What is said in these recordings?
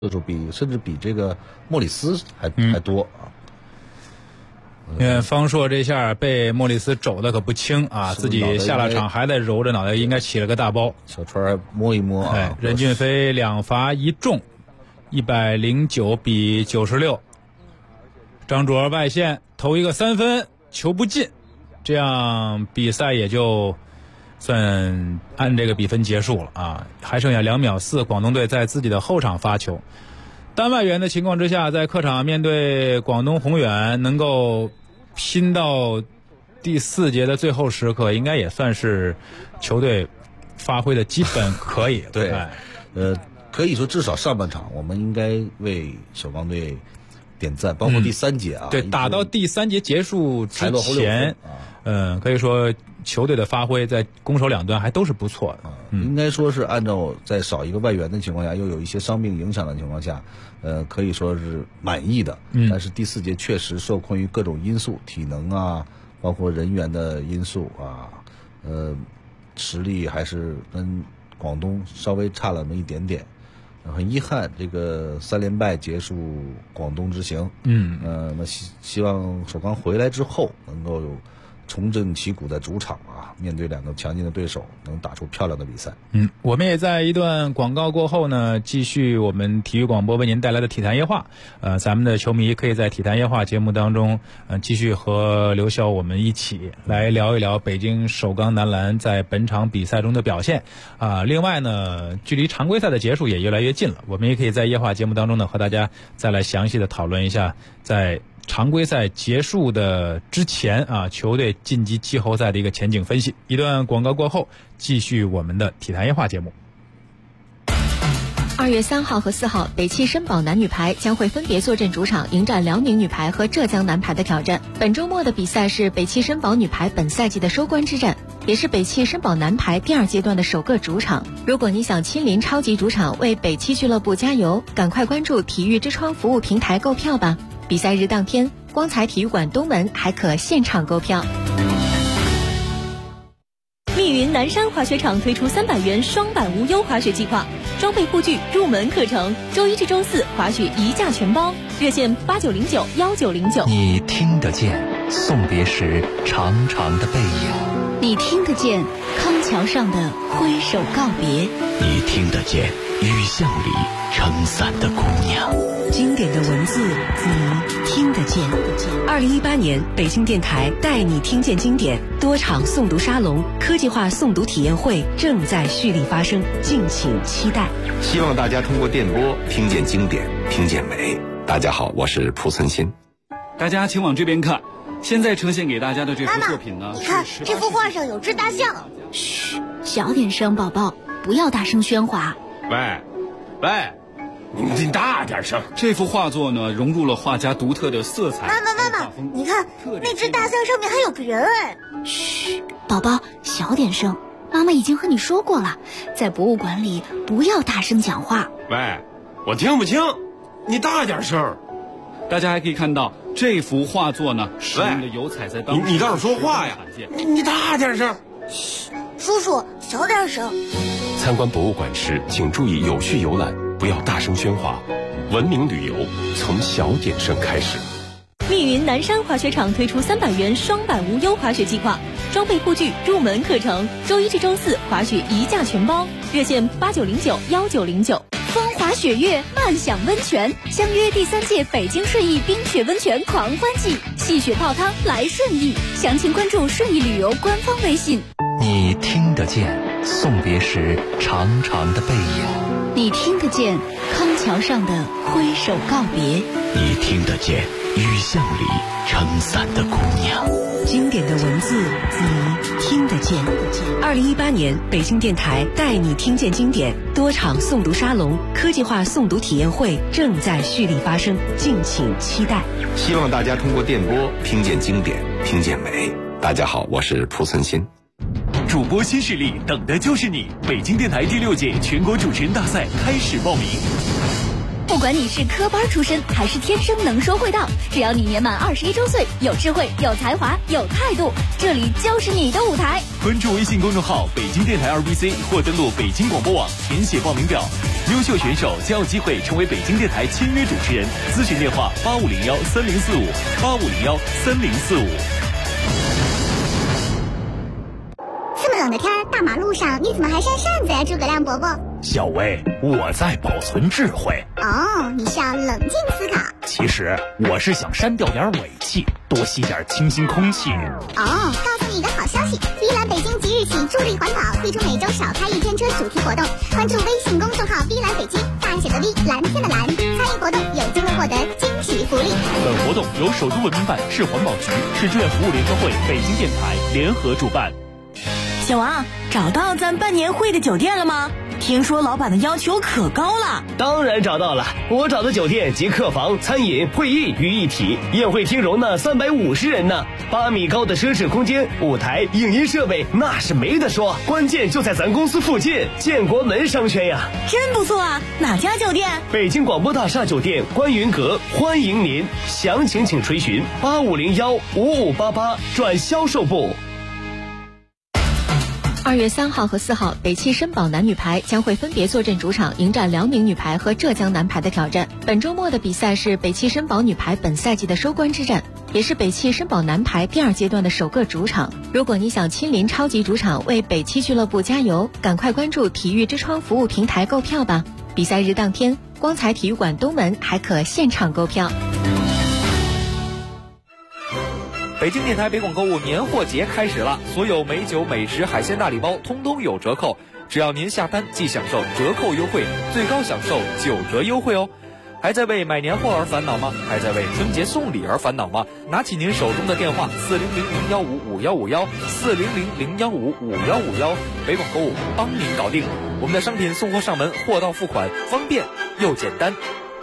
次数甚至比这个莫里斯还多啊。 因为方硕这下被莫里斯肘的可不轻啊，自己下了场还在揉着脑袋，应该起了个大包。 小川还摸一摸啊。 任骏飞2罚1中，109比96。张卓外线投一个3分，球不进，这样比赛也就算按这个比分结束了啊。还剩下2秒4，广东队在自己的后场发球。单外援的情况之下，在客场面对广东宏远，能够拼到第4节的最后时刻，应该也算是球队发挥的基本可以。 对，可以说至少上半场我们应该为首钢队点赞，包括第3节啊。 对，打到第3节结束之前，可以说球队的发挥在攻守两端还都是不错的。 应该说是按照在少一个外援的情况下，又有一些伤病影响的情况下，可以说是满意的。但是第4节确实受困于各种因素，体能啊，包括人员的因素啊，实力还是跟广东稍微差了那么一点点。很遗憾，这个3连败结束广东之行。那么希望首钢回来之后能够重振旗鼓，在主场啊，面对2个强劲的对手，能打出漂亮的比赛。 我们也在一段广告过后呢，继续我们体育广播为您带来的体坛夜话。咱们的球迷可以在体坛夜话节目当中，继续和刘晓我们一起来聊一聊北京首钢男篮在本场比赛中的表现。另外呢，距离常规赛的结束也越来越近了，我们也可以在夜话节目当中呢，和大家再来详细的讨论一下在常规赛结束的之前啊，球队晋级季后赛的一个前景分析。一段广告过后，继续我们的体坛夜话节目。 2月3号和4号，北汽申宝男女排将会分别坐镇主场，迎战辽宁女排和浙江男排的挑战。本周末的比赛是北汽申宝女排本赛季的收官之战，也是北汽申宝男排第2阶段的首个主场。如果你想亲临超级主场为北汽俱乐部加油，赶快关注体育之窗服务平台购票吧。比赛日当天，光彩体育馆东门还可现场购票。 密云南山滑雪场推出300元双板无忧滑雪计划，装备护具、入门课程，周1至周4滑雪1价全包，热线89091909。 你听得见送别时长长的背影， 你听得见康桥上的挥手告别， 你听得见雨巷里撑伞的姑娘。 经典的文字，你听得见。2018年，北京电台带你听见经典多场诵读沙龙、科技化诵读体验会正在蓄力发生，敬请期待。 希望大家通过电波听见经典，听见美。大家好，我是蒲存昕。 大家请往这边看，现在呈现给大家的这幅作品呢， 你看这幅画上有只大象。 嘘，小点声，宝宝，不要大声喧哗。 喂，你大点声！这幅画作呢，融入了画家独特的色彩。 妈妈，你看那只大象上面还有个人哎！ 嘘，宝宝，小点声。妈妈已经和你说过了，在博物馆里不要大声讲话。 喂，我听不清，你大点声。大家还可以看到这幅画作呢，使用的油彩在当时你倒是说话呀！你大点声。 嘘，叔叔，小点声。 参观博物馆时，请注意有序游览，不要大声喧哗。文明旅游从小点声开始。 密云南山滑雪场推出300元双板无忧滑雪计划，装备护具、入门课程，周1至周4滑雪1价全包，热线89091909。 风滑雪月，漫享温泉，相约第3届北京顺义冰雪温泉狂欢季，戏雪泡汤来顺义，详情关注顺义旅游官方微信。 你听得见送别时长长的背影， 你听得见康桥上的挥手告别， 你听得见雨巷里撑伞的姑娘。 经典的文字，你听得见。2018年，北京电台带你听见经典多场诵读沙龙、科技化诵读体验会正在蓄力发生，敬请期待。 希望大家通过电波听见经典，听见美。大家好，我是蒲存昕。 主播新势力等的就是你！北京电台第6届全国主持人大赛开始报名。 不管你是科班出身还是天生能说会道，只要你年满21周岁，有智慧、有才华、有态度，这里就是你的舞台。 关注微信公众号北京电台2BC 或登录北京广播网填写报名表，优秀选手将有机会成为北京电台签约主持人。咨询电话85013045，85013045。 这么冷的天，大马路上你怎么还扇扇子呀，诸葛亮伯伯？ 小薇，我在保存智慧。 哦，你是要冷静思考。 其实我是想删掉点尾气，多吸点清新空气。 哦，告诉你一个好消息，碧蓝北京即日起助力环保，推出每周少开一天车主题活动。关注微信公众号碧蓝北京，大写的 V， 蓝天的蓝，参与活动有机会获得惊喜福利。 本活动由首都文明办、市环保局、市志愿服务联合会、北京电台联合主办。 小王，找到咱办年会的酒店了吗？听说老板的要求可高了。 当然找到了，我找的酒店集客房、餐饮、会议于一体，宴会厅容纳350人呢，8米高的奢侈空间，舞台、影音设备那是没得说，关键就在咱公司附近，建国门商圈呀。 真不错啊，哪家酒店？ 北京广播大厦酒店观云阁，欢迎您，详情请垂询85015588转销售部。 2月3号和4号，北汽绅宝男女排将会分别坐镇主场，迎战辽宁女排和浙江男排的挑战。本周末的比赛是北汽绅宝女排本赛季的收官之战，也是北汽绅宝男排第2阶段的首个主场。如果你想亲临超级主场为北汽俱乐部加油，赶快关注体育之窗服务平台购票吧。比赛日当天，光彩体育馆东门还可现场购票。 北京电台北广购物年货节开始了，所有美酒、美食、海鲜大礼包通通有折扣，只要您下单即享受折扣优惠，最高享受9折优惠哦。还在为买年货而烦恼吗？还在为春节送礼而烦恼吗？拿起您手中的电话40001555151，400015551，北广购物帮您搞定。我们的商品送货上门，货到付款，方便又简单。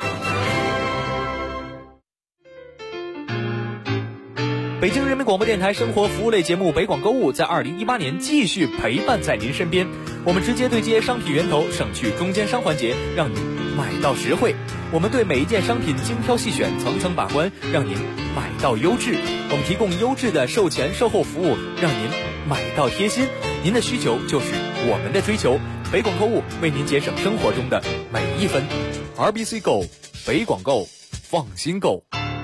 北京人民广播电台生活服务类节目北广购物在2018年继续陪伴在您身边，我们直接对接商品源头，省去中间商环节，让您买到实惠。我们对每一件商品精挑细选，层层把关，让您买到优质。我们提供优质的售前售后服务，让您买到贴心。您的需求就是我们的追求，北广购物为您节省生活中的每一分。RBC Go， 北广购，放心购。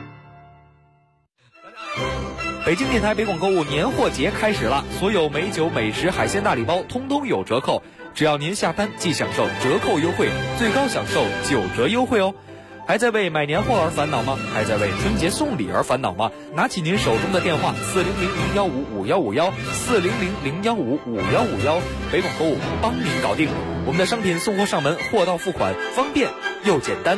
北京电台北广购物年货节开始了，所有美酒、美食、海鲜大礼包通通有折扣，只要您下单即享受折扣优惠，最高享受9折优惠哦。还在为买年货而烦恼吗？还在为春节送礼而烦恼吗？拿起您手中的电话400015551，400015551，北广购物帮您搞定。我们的商品送货上门，货到付款，方便又简单。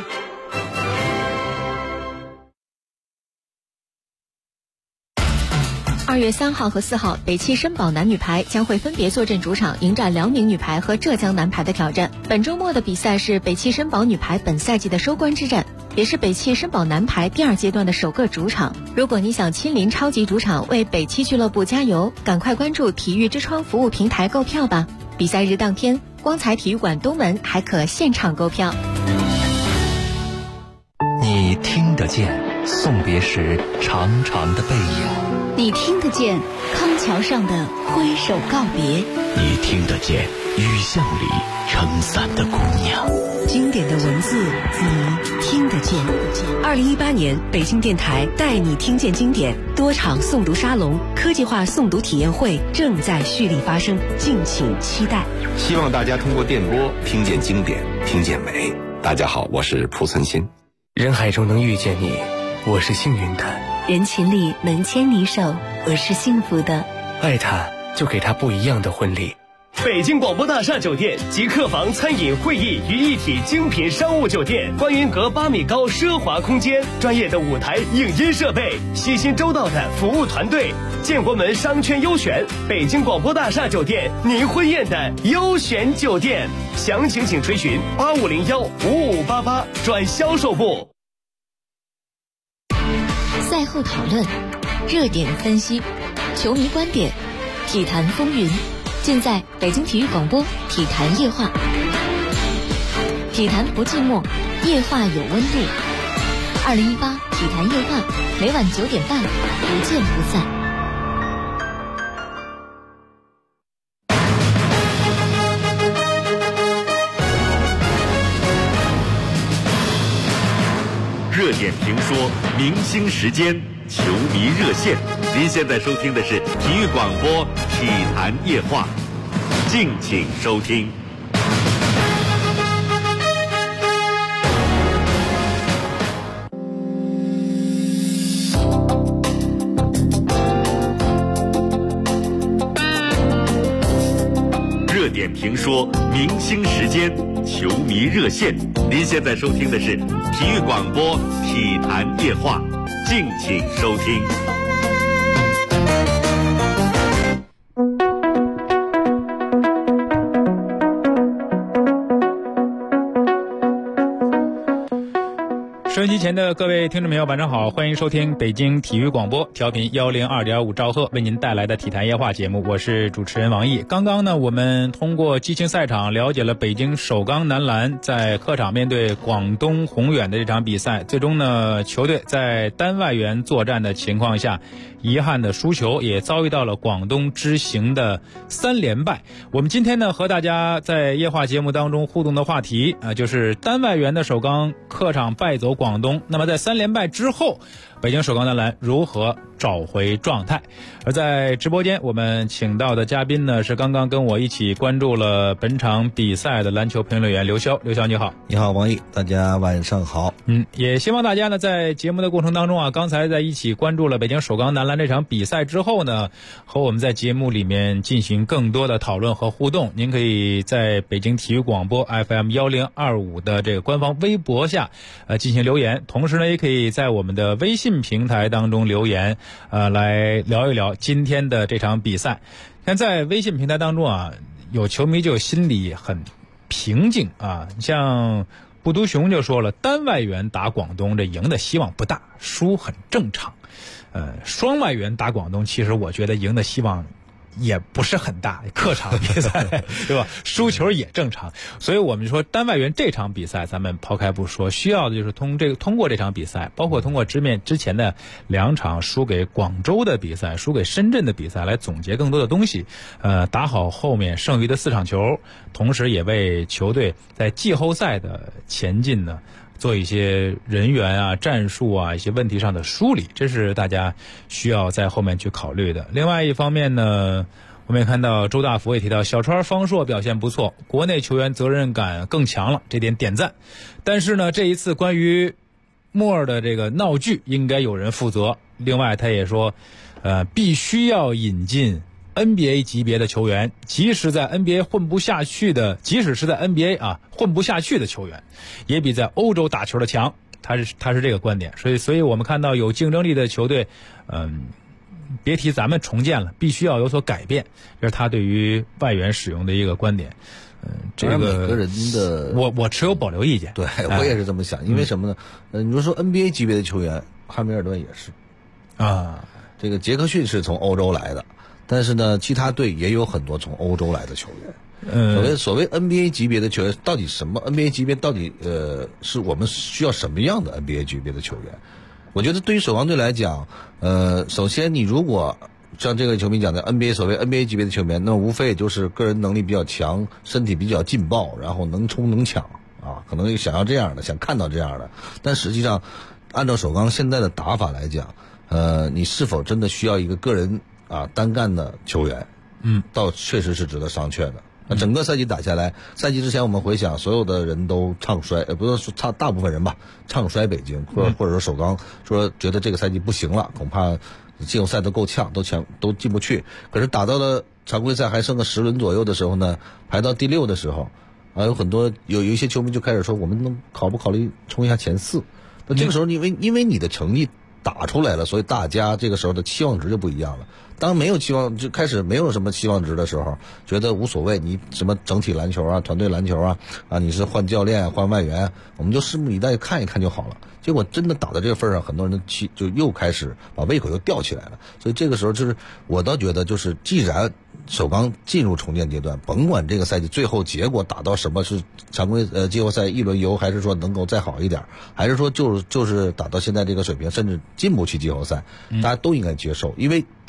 2月3号和4号，北汽绅宝男女排将会分别坐镇主场，迎战辽宁女排和浙江男排的挑战。本周末的比赛是北汽绅宝女排本赛季的收官之战，也是北汽绅宝男排第2阶段的首个主场。如果你想亲临超级主场为北汽俱乐部加油，赶快关注体育之窗服务平台购票吧。比赛日当天，光彩体育馆东门还可现场购票。 你听得见送别时长长的背影， 你听得见康桥上的挥手告别， 你听得见雨巷里撑伞的姑娘。 经典的文字你听得见。2018年北京电台带你听见经典多场诵读沙龙、科技化诵读体验会正在蓄力发生，敬请期待。 希望大家通过电波听见经典，听见美。大家好，我是蒲存昕。 人海中能遇见你，我是幸运的； 人群里能牵你手，我是幸福的。 爱他，就给他不一样的婚礼。 北京广播大厦酒店集客房、餐饮、会议于一体精品商务酒店，观云阁8米高奢华空间，专业的舞台、影音设备，细心周到的服务团队，建国门商圈优选，北京广播大厦酒店，您婚宴的优选酒店。详情请垂询85015588转销售部。 赛后讨论，热点分析，球迷观点，体坛风云，尽在北京体育广播体坛夜话。体坛不寂寞，夜话有温度。2018体坛夜话，每晚9点半，不见不散。 热点评说，明星时间，球迷热线。您现在收听的是体育广播体坛夜话，敬请收听。热点评说，明星时间，球迷热线。您现在收听的是体育广播体坛夜话，敬请收听。 收音机前的各位听众朋友，晚上好，欢迎收听北京体育广播，调频102.5兆赫，为您带来的体坛夜话节目，我是主持人王毅。刚刚呢，我们通过激情赛场了解了北京首钢男篮在客场面对广东宏远的这场比赛，最终呢，球队在单外援作战的情况下，遗憾的输球，也遭遇到了广东之行的3连败。我们今天呢，和大家在夜话节目当中互动的话题就是单外援的首钢客场败走广东，那么在3连败之后，北京首钢男篮如何找回状态？而在直播间我们请到的嘉宾呢，是刚刚跟我一起关注了本场比赛的篮球评论员刘潇。刘潇你好。 你好王毅，大家晚上好。 也希望大家呢在节目的过程当中刚才在一起关注了北京首钢男篮这场比赛之后呢，和我们在节目里面进行更多的讨论和互动。您可以在北京体育广播 FM 1025的这个官方微博下进行留言，同时呢也可以在我们的微信平台当中留言来聊一聊今天的这场比赛。看在微信平台当中有球迷就心里很平静像布都熊就说了，单外援打广东这赢的希望不大，输很正常。双外援打广东，其实我觉得赢的希望也不是很大，客场比赛对吧？输球也正常。所以我们说单外援这场比赛咱们抛开不说，需要的就是通过这场比赛，包括通过之前的2场输给广州的比赛，输给深圳的比赛，来总结更多的东西，打好后面剩余的4场球，同时也为球队在季后赛的前进呢做一些人员战术一些问题上的梳理，这是大家需要在后面去考虑的。另外一方面呢，我们也看到周大福也提到小川方硕表现不错，国内球员责任感更强了，这点点赞。但是呢，这一次关于莫尔的这个闹剧应该有人负责。另外他也说必须要引进NBA 级别的球员，即使是在 NBA 混不下去的球员，也比在欧洲打球的强。他是这个观点，所以我们看到有竞争力的球队，别提咱们重建了，必须要有所改变，这是他对于外援使用的一个观点。这个每个人的我持有保留意见。 对，我也是这么想，因为什么呢？你说 NBA 级别的球员，汉密尔顿也是这个杰克逊是从欧洲来的。但是呢，其他队也有很多从欧洲来的球员。所谓 NBA 级别的球员，到底什么 NBA 级别？到底是我们需要什么样的 NBA 级别的球员？我觉得对于首钢队来讲，首先你如果像这个球迷讲的所谓 NBA 级别的球员，那无非也就是个人能力比较强，身体比较劲爆，然后能冲能抢可能想要这样的，想看到这样的。但实际上，按照首钢现在的打法来讲，你是否真的需要一个个人单干的球员，倒确实是值得商榷的。那整个赛季打下来，赛季之前我们回想，所有的人都唱衰，不是说大部分人吧，唱衰北京，或者说首钢，说觉得这个赛季不行了，恐怕季后赛都够呛，都进不去。可是打到了常规赛还剩个10轮左右的时候呢，排到第6的时候，有很多有一些球迷就开始说，我们能考不考虑冲一下前4？那这个时候因为你的成绩打出来了，所以大家这个时候的期望值就不一样了。当没有期望，就开始没有什么期望值的时候，觉得无所谓，你什么整体篮球团队篮球你是换教练换外援，我们就拭目以待看一看就好了。结果真的打到这个份上，很多人就又开始把胃口又吊起来了。所以这个时候就是我倒觉得，就是既然首钢进入重建阶段，甭管这个赛季最后结果打到什么，是常规季后赛1轮游，还是说能够再好一点，还是说就是打到现在这个水平，甚至进不去季后赛，大家都应该接受，因为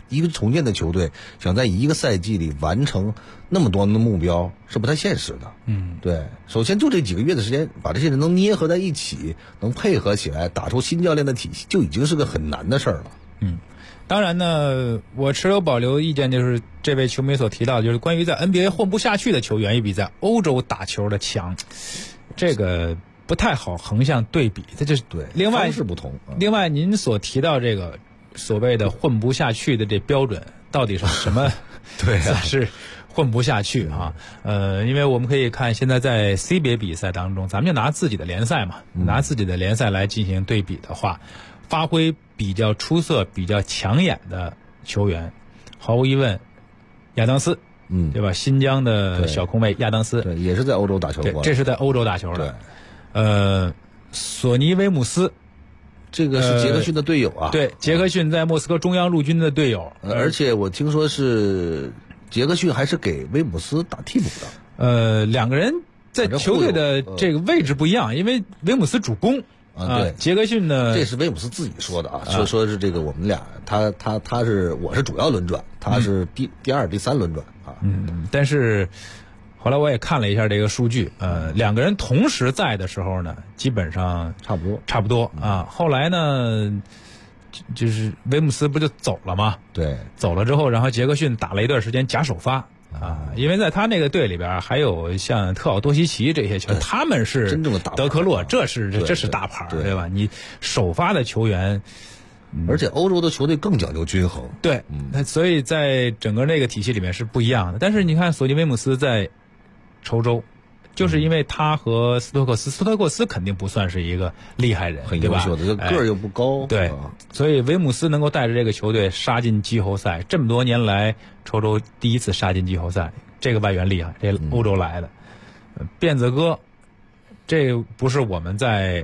一个重建的球队想在一个赛季里完成那么多的目标是不太现实的。对，首先就这几个月的时间，把这些人能捏合在一起，能配合起来，打出新教练的体系，就已经是个很难的事儿了。 当然呢，我持有保留意见，就是这位球迷所提到的，就是关于在 NBA 混不下去的球员也比在欧洲打球的强，这个不太好横向对比。这就是对， 另外方式不同。 另外，您所提到这个所谓的混不下去的这标准，到底是什么？ 对啊， 是混不下去啊。因为我们可以看现在在 CBA 比赛当中，咱们就拿自己的联赛嘛，拿自己的联赛来进行对比的话，发挥比较出色、比较抢眼的球员，毫无疑问，亚当斯，对吧？新疆的小控卫亚当斯， 对，也是在欧洲打球过。 对，这是在欧洲打球的。索尼威姆斯， 这个是杰克逊的队友啊。 对，杰克逊在莫斯科中央陆军的队友。 而且我听说是杰克逊还是给威姆斯打替补的。 两个人在球队的这个位置不一样，因为威姆斯主攻。 对， 杰克逊呢？ 这是威姆斯自己说的啊，说是这个我们俩，我是主要轮转，他是第二、第三轮转啊。 但是后来我也看了一下这个数据，两个人同时在的时候呢，基本上差不多啊。后来呢，就是威姆斯不就走了吗？ 对， 走了之后，然后杰克逊打了一段时间假首发。因为在他那个队里边还有像特奥多西奇这些球员，他们是真正的大牌， 德克洛，这是大牌，对吧？你首发的球员， 而且欧洲的球队更讲究均衡， 对，所以在整个那个体系里面是不一样的。但是你看索尼威姆斯在稠州，就是因为他和斯托克斯肯定不算是一个厉害人， 很优秀的，个儿又不高， 对，所以威姆斯能够带着这个球队杀进季后赛，这么多年来稠州第一次杀进季后赛，这个外援厉害，这欧洲来的。辫子哥，这不是我们在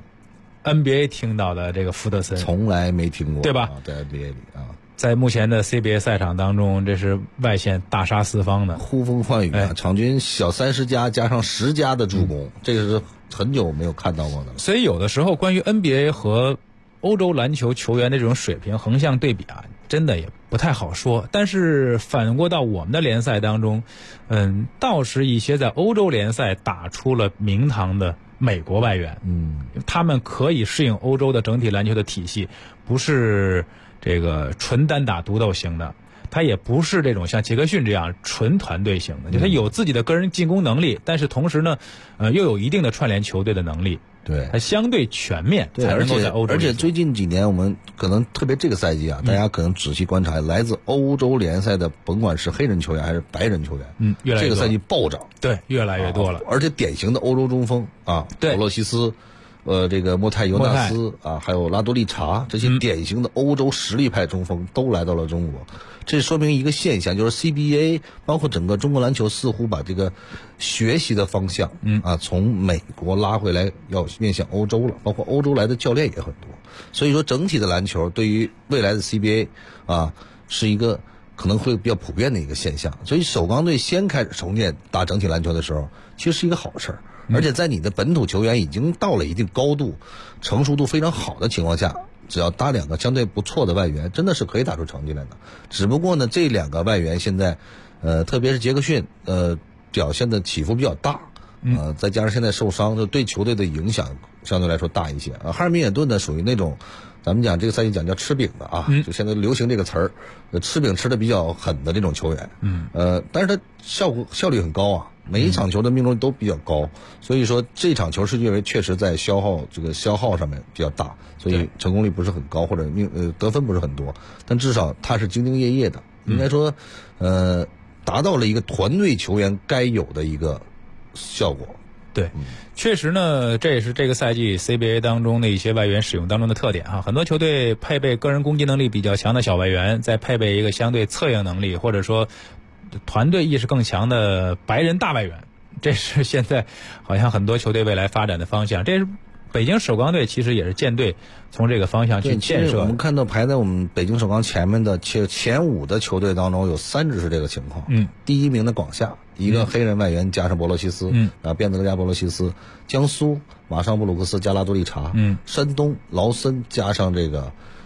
NBA 听到的这个福德森， 从来没听过， 对吧？ 在 NBA 里啊。 在目前的 CBA 赛场当中，这是外线大杀四方的， 呼风唤雨啊！场均小30加加上10加的助攻，这个是很久没有看到过的了。 所以有的时候关于 NBA 和欧洲篮球球员的这种水平横向对比啊，真的也不太好说。但是反过到我们的联赛当中，倒是一些在欧洲联赛打出了名堂的美国外援，他们可以适应欧洲的整体篮球的体系，不是这个纯单打独斗型的，他也不是这种像杰克逊这样纯团队型的，就他有自己的个人进攻能力，但是同时呢，又有一定的串联球队的能力。 对， 它相对全面， 对， 才能够在欧洲。 而且最近几年，我们可能特别这个赛季啊，大家可能仔细观察，来自欧洲联赛的，甭管是黑人球员还是白人球员， 越来越多， 这个赛季暴涨， 对，越来越多了。 而且典型的欧洲中锋啊， 对， 博洛西斯，这个莫泰尤纳斯啊，还有拉多利查，这些典型的欧洲实力派中锋都来到了中国。这说明一个现象，就是 CBA 包括整个中国篮球似乎把这个学习的方向，从美国拉回来，要面向欧洲了。包括欧洲来的教练也很多，所以说整体的篮球对于未来的 CBA 是一个可能会比较普遍的一个现象。所以首钢队先开始重建打整体篮球的时候，其实是一个好事儿。而且在你的本土球员已经到了一定高度、成熟度非常好的情况下，只要搭两个相对不错的外援，真的是可以打出成绩来的。只不过呢，这两个外援现在，特别是杰克逊，表现的起伏比较大，再加上现在受伤，就对球队的影响相对来说大一些。哈尔米尔顿呢，属于那种咱们讲这个赛季讲叫吃饼的啊，就现在流行这个词儿，吃饼吃的比较狠的这种球员，但是他效率很高啊。每一场球的命中率都比较高，所以说这场球是因为确实在消耗上面比较大，所以成功率不是很高，或者得分不是很多，但至少他是兢兢业业的，应该说达到了一个团队球员该有的一个效果。 对，确实呢，这也是这个赛季 CBA 当中的一些外援使用当中的特点哈。很多球队配备个人攻击能力比较强的小外援，再配备一个相对策应能力或者说团队意识更强的白人大外援，这是现在好像很多球队未来发展的方向。这是北京首钢队其实也是舰队从这个方向去建设。 我们看到排在我们北京首钢前面的前5的球队当中，有3支是这个情况。第1名的广厦，一个黑人外援加上博洛西斯，然后辫子哥加博洛西斯；江苏马尚布鲁克斯加拉多利查，山东劳森加上这个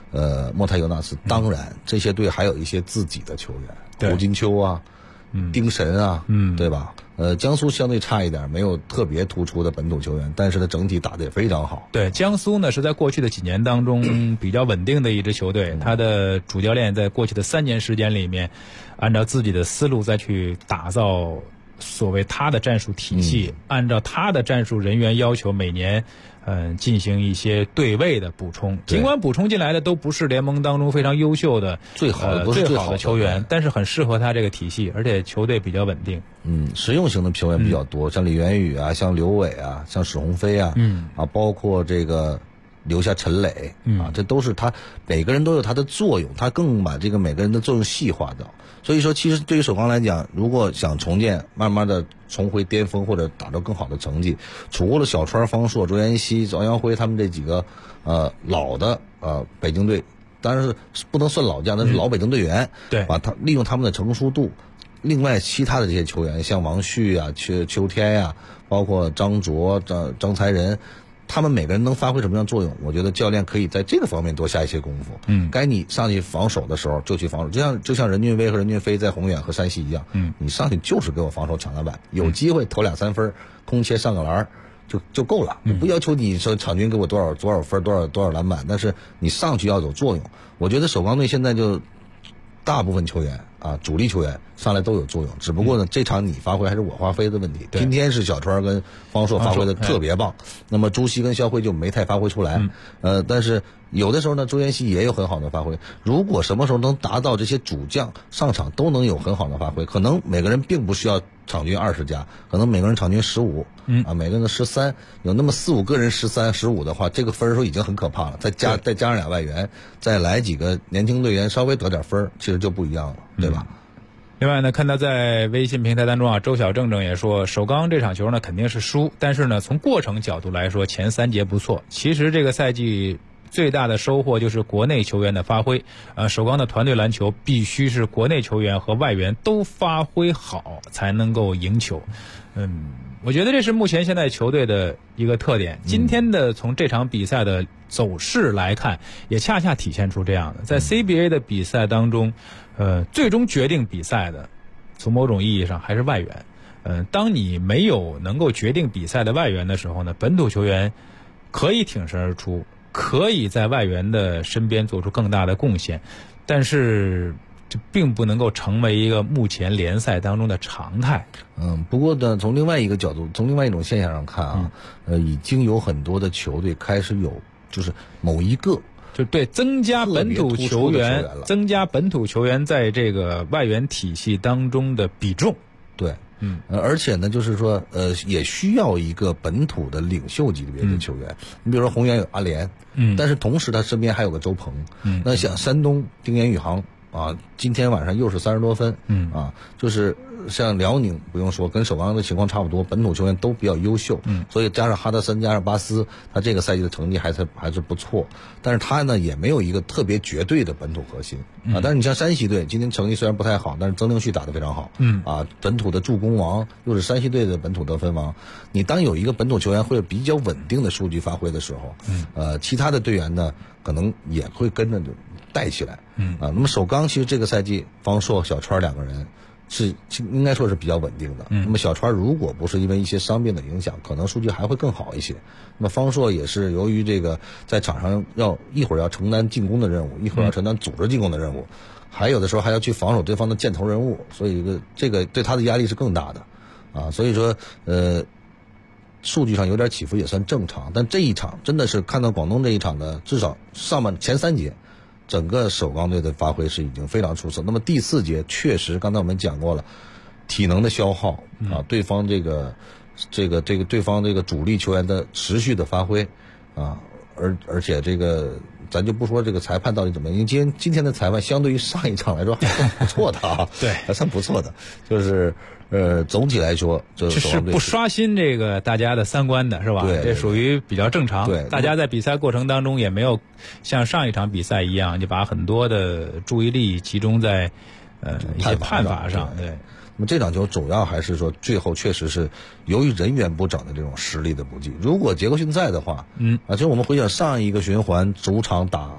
莫泰尤纳斯，当然这些队还有一些自己的球员，胡金秋啊，丁神啊，对吧？江苏相对差一点，没有特别突出的本土球员，但是呢整体打得也非常好。 对，江苏呢是在过去的几年当中比较稳定的一支球队，他的主教练在过去的3年时间里面，按照自己的思路再去打造所谓他的战术体系，按照他的战术人员要求，每年进行一些对位的补充。尽管补充进来的都不是联盟当中非常优秀的最好的球员，但是很适合他这个体系，而且球队比较稳定。 实用型的球员比较多，像李元宇啊，像刘伟啊，像史鸿飞啊，包括这个留下陈磊这都是他每个人都有他的作用，他更把这个每个人的作用细化到。所以说其实对于首钢来讲，如果想重建，慢慢的重回巅峰或者打到更好的成绩，除了小川、方硕、周延熙、赵阳辉他们这几个老的北京队，当然是不能算老将，那是老北京队员， 对， 把他利用他们的成熟度。另外其他的这些球员，像王旭啊、邱天呀，包括张卓、张才仁，他们每个人能发挥什么样的作用？我觉得教练可以在这个方面多下一些功夫。该你上去防守的时候就去防守，就像任骏威和任骏飞在宏远和山西一样，你上去就是给我防守抢篮板，有机会投2-3分，空切上个篮就够了。不要求你说场均给我多少分多少篮板，但是你上去要有作用。我觉得首钢队现在就大部分球员主力球员上来都有作用，只不过呢，这场你发挥还是我发挥的问题。今天是小川跟方硕发挥的特别棒，那么朱熹跟肖辉就没太发挥出来。但是有的时候呢，周延熙也有很好的发挥。如果什么时候能达到这些主将上场都能有很好的发挥，可能每个人并不需要场均20加，可能每个人场均15，每个人13，有那么4-5个人13、15的话，这个分数已经很可怕了。再加上2外援，再来几个年轻队员稍微得点分，其实就不一样了，对吧？ 另外呢，看到在微信平台当中周小正也说，首钢这场球呢肯定是输，但是呢从过程角度来说，前3节不错。其实这个赛季最大的收获就是国内球员的发挥。首钢的团队篮球必须是国内球员和外援都发挥好才能够赢球。我觉得这是目前现在球队的一个特点。今天的从这场比赛的走势来看，也恰恰体现出这样的。在 CBA 的比赛当中，最终决定比赛的，从某种意义上还是外援。当你没有能够决定比赛的外援的时候呢，本土球员可以挺身而出，可以在外援的身边做出更大的贡献，但是这并不能够成为一个目前联赛当中的常态。 不过呢，从另外一个角度，从另外一种现象上看已经有很多的球队开始有就是某一个就对增加本土球员，增加本土球员在这个外援体系当中的比重。 对，而且呢，就是说，也需要一个本土的领袖级别的球员。你比如说宏远有阿联，但是同时他身边还有个周鹏。那像山东丁彦雨航今天晚上又是30多分。就是像辽宁不用说，跟首钢的情况差不多，本土球员都比较优秀。所以加上哈德森，加上巴斯，他这个赛季的成绩还是不错。但是他呢也没有一个特别绝对的本土核心。但是你像山西队今天成绩虽然不太好，但是曾令旭打得非常好。本土的助攻王，又是山西队的本土得分王。你当有一个本土球员会有比较稳定的数据发挥的时候，其他的队员呢可能也会跟着就带起来。那么首钢其实这个赛季方硕、小川2个人是应该说是比较稳定的。那么小川如果不是因为一些伤病的影响，可能数据还会更好一些。那么方硕也是由于这个在场上一会儿要承担进攻的任务，一会儿要承担组织进攻的任务，还有的时候还要去防守对方的箭头人物，所以这个对他的压力是更大的。所以说数据上有点起伏也算正常。但这一场真的是看到广东这一场的，至少前3节整个首钢队的发挥是已经非常出色。那么第4节确实刚才我们讲过了，体能的消耗对方对方这个主力球员的持续的发挥而且这个咱就不说这个裁判到底怎么样，因为今天的裁判相对于上一场来说还算不错的对， 还算不错的，就是总体来说这是不刷新这个大家的3观的是吧？ 对， 这属于比较正常。 对， 大家在比赛过程当中也没有像上一场比赛一样，就把很多的注意力集中在一些判罚上。对。 那么这场球主要还是说最后确实是由于人员不整的这种实力的不济。如果杰克逊在的话，其实我们回想上一个循环主场打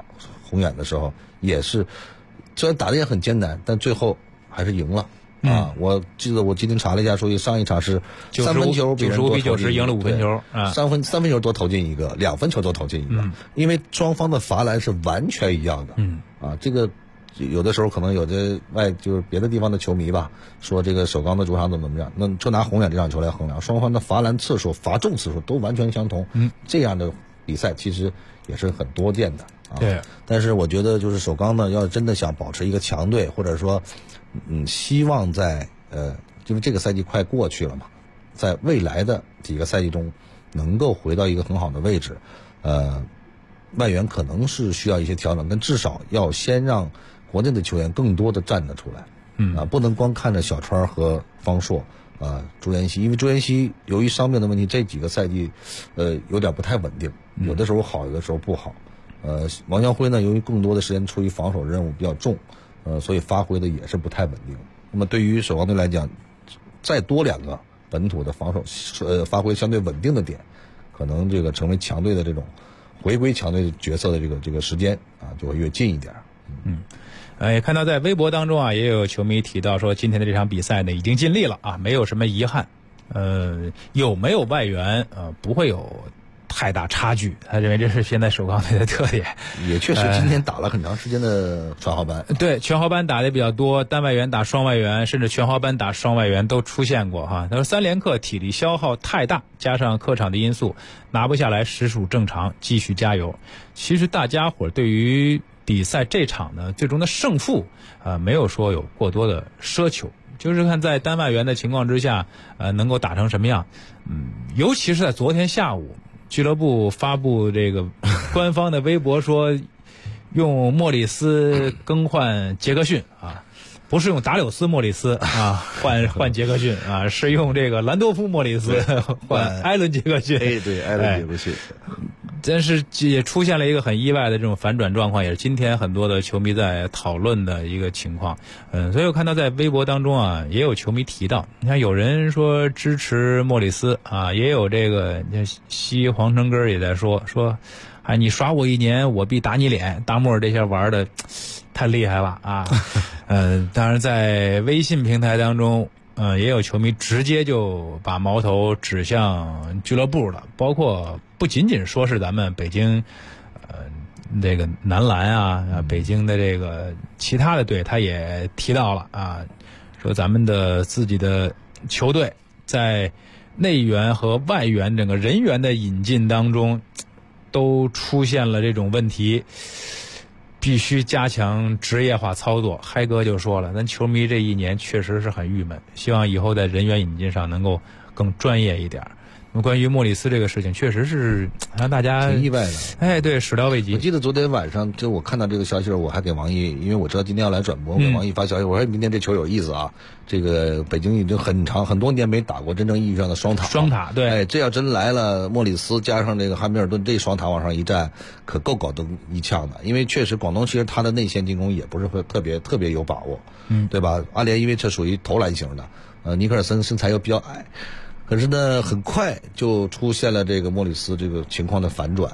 宏远的时候，也是虽然打得也很艰难，但最后还是赢了。我记得我今天查了一下，说上一场是3分球比人多 95比90赢了5分球啊 ，3分球多投进一个，2分球多投进一个，因为双方的罚篮是完全一样的。这个有的时候可能有的就是别的地方的球迷吧，说这个首钢的主场怎么样，那就拿宏远这场球来衡量，双方的罚篮次数、罚中次数都完全相同。这样的比赛其实也是很多见的。 对， 但是我觉得就是首钢呢，要真的想保持一个强队，或者说希望在因为这个赛季快过去了嘛，在未来的几个赛季中能够回到一个很好的位置，外援可能是需要一些调整，但至少要先让国内的球员更多的站得出来。不能光看着小川和方硕朱彦西，因为朱彦西由于伤病的问题，这几个赛季有点不太稳定，有的时候好，有的时候不好。王晓辉呢，由于更多的时间出于防守任务比较重，所以发挥的也是不太稳定。那么对于首钢队来讲，再多2个本土的防守发挥相对稳定的点，可能这个成为强队的这种回归强队角色的这个时间就会越近一点。 也看到在微博当中也有球迷提到说，今天的这场比赛呢已经尽力了没有什么遗憾。有没有外援不会有太大差距，他认为这是现在首钢队的特点。 也确实今天打了很长时间的全豪班。 对，全豪班打的比较多，单外援打双外援，甚至全豪班打双外援都出现过他说3连客体力消耗太大，加上客场的因素拿不下来实属正常，继续加油。其实大家伙对于比赛这场呢最终的胜负没有说有过多的奢求，就是看在单外援的情况之下能够打成什么样。尤其是在昨天下午俱乐部发布这个官方的微博说，用莫里斯更换杰克逊不是用达柳斯莫里斯换杰克逊是用这个兰多夫莫里斯换艾伦杰克逊。 对，艾伦杰克逊。 但是也出现了一个很意外的这种反转状况，也是今天很多的球迷在讨论的一个情况。所以我看到在微博当中也有球迷提到，你看有人说支持莫里斯也有这个西黄城根也在说你耍我1年，我必打你脸。大莫这些玩的太厉害了当然在微信平台当中也有球迷直接就把矛头指向俱乐部了，包括不仅仅说是咱们北京这个男篮北京的这个其他的队，他也提到了说咱们的自己的球队在内援和外援整个人员的引进当中都出现了这种问题，必须加强职业化操作。嗨哥就说了，咱球迷这1年确实是很郁闷，希望以后在人员引进上能够更专业一点。那么关于莫里斯这个事情，确实是让大家挺意外的。 对，始料未及。 我记得昨天晚上就我看到这个消息，我还给王毅，因为我知道今天要来转播，我给王毅发消息，我说明天这球有意思这个北京已经很多年没打过真正意义上的双塔。 对， 这要真来了，莫里斯加上这个汉密尔顿这双塔往上一站，可够搞登一呛的。因为确实广东其实他的内线进攻也不是会特别有把握，对吧？阿联因为这属于投篮型的，尼克尔森身材又比较矮。可是呢，很快就出现了这个莫里斯这个情况的反转。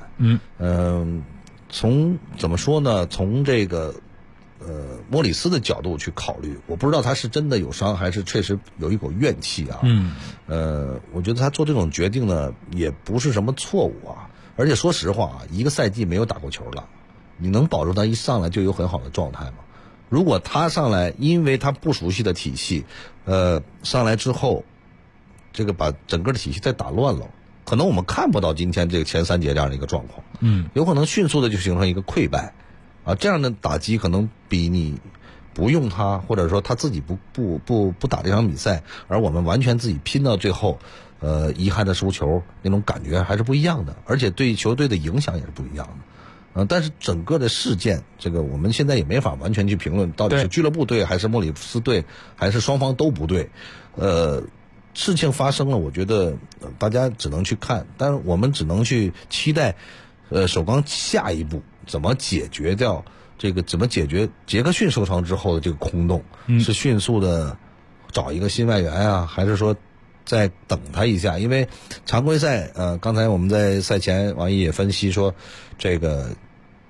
从怎么说呢？从这个莫里斯的角度去考虑，我不知道他是真的有伤，还是确实有一口怨气我觉得他做这种决定呢，也不是什么错误而且说实话一个赛季没有打过球了，你能保证他一上来就有很好的状态吗？如果他上来，因为他不熟悉的体系，上来之后。这个把整个的体系再打乱了，可能我们看不到今天这个前3节这样的一个状况，有可能迅速的就形成一个溃败，这样的打击可能比你不用他，或者说他自己不打这场比赛，而我们完全自己拼到最后，遗憾的输球那种感觉还是不一样的，而且对球队的影响也是不一样的。但是整个的事件，这个我们现在也没法完全去评论到底是俱乐部对还是莫里斯对，还是双方都不对，事情发生了，我觉得大家只能去看，但是我们只能去期待，首钢下一步怎么解决掉这个，怎么解决杰克逊受伤之后的这个空洞，是迅速的找一个新外援还是说再等他一下？因为常规赛，刚才我们在赛前王毅也分析说，这个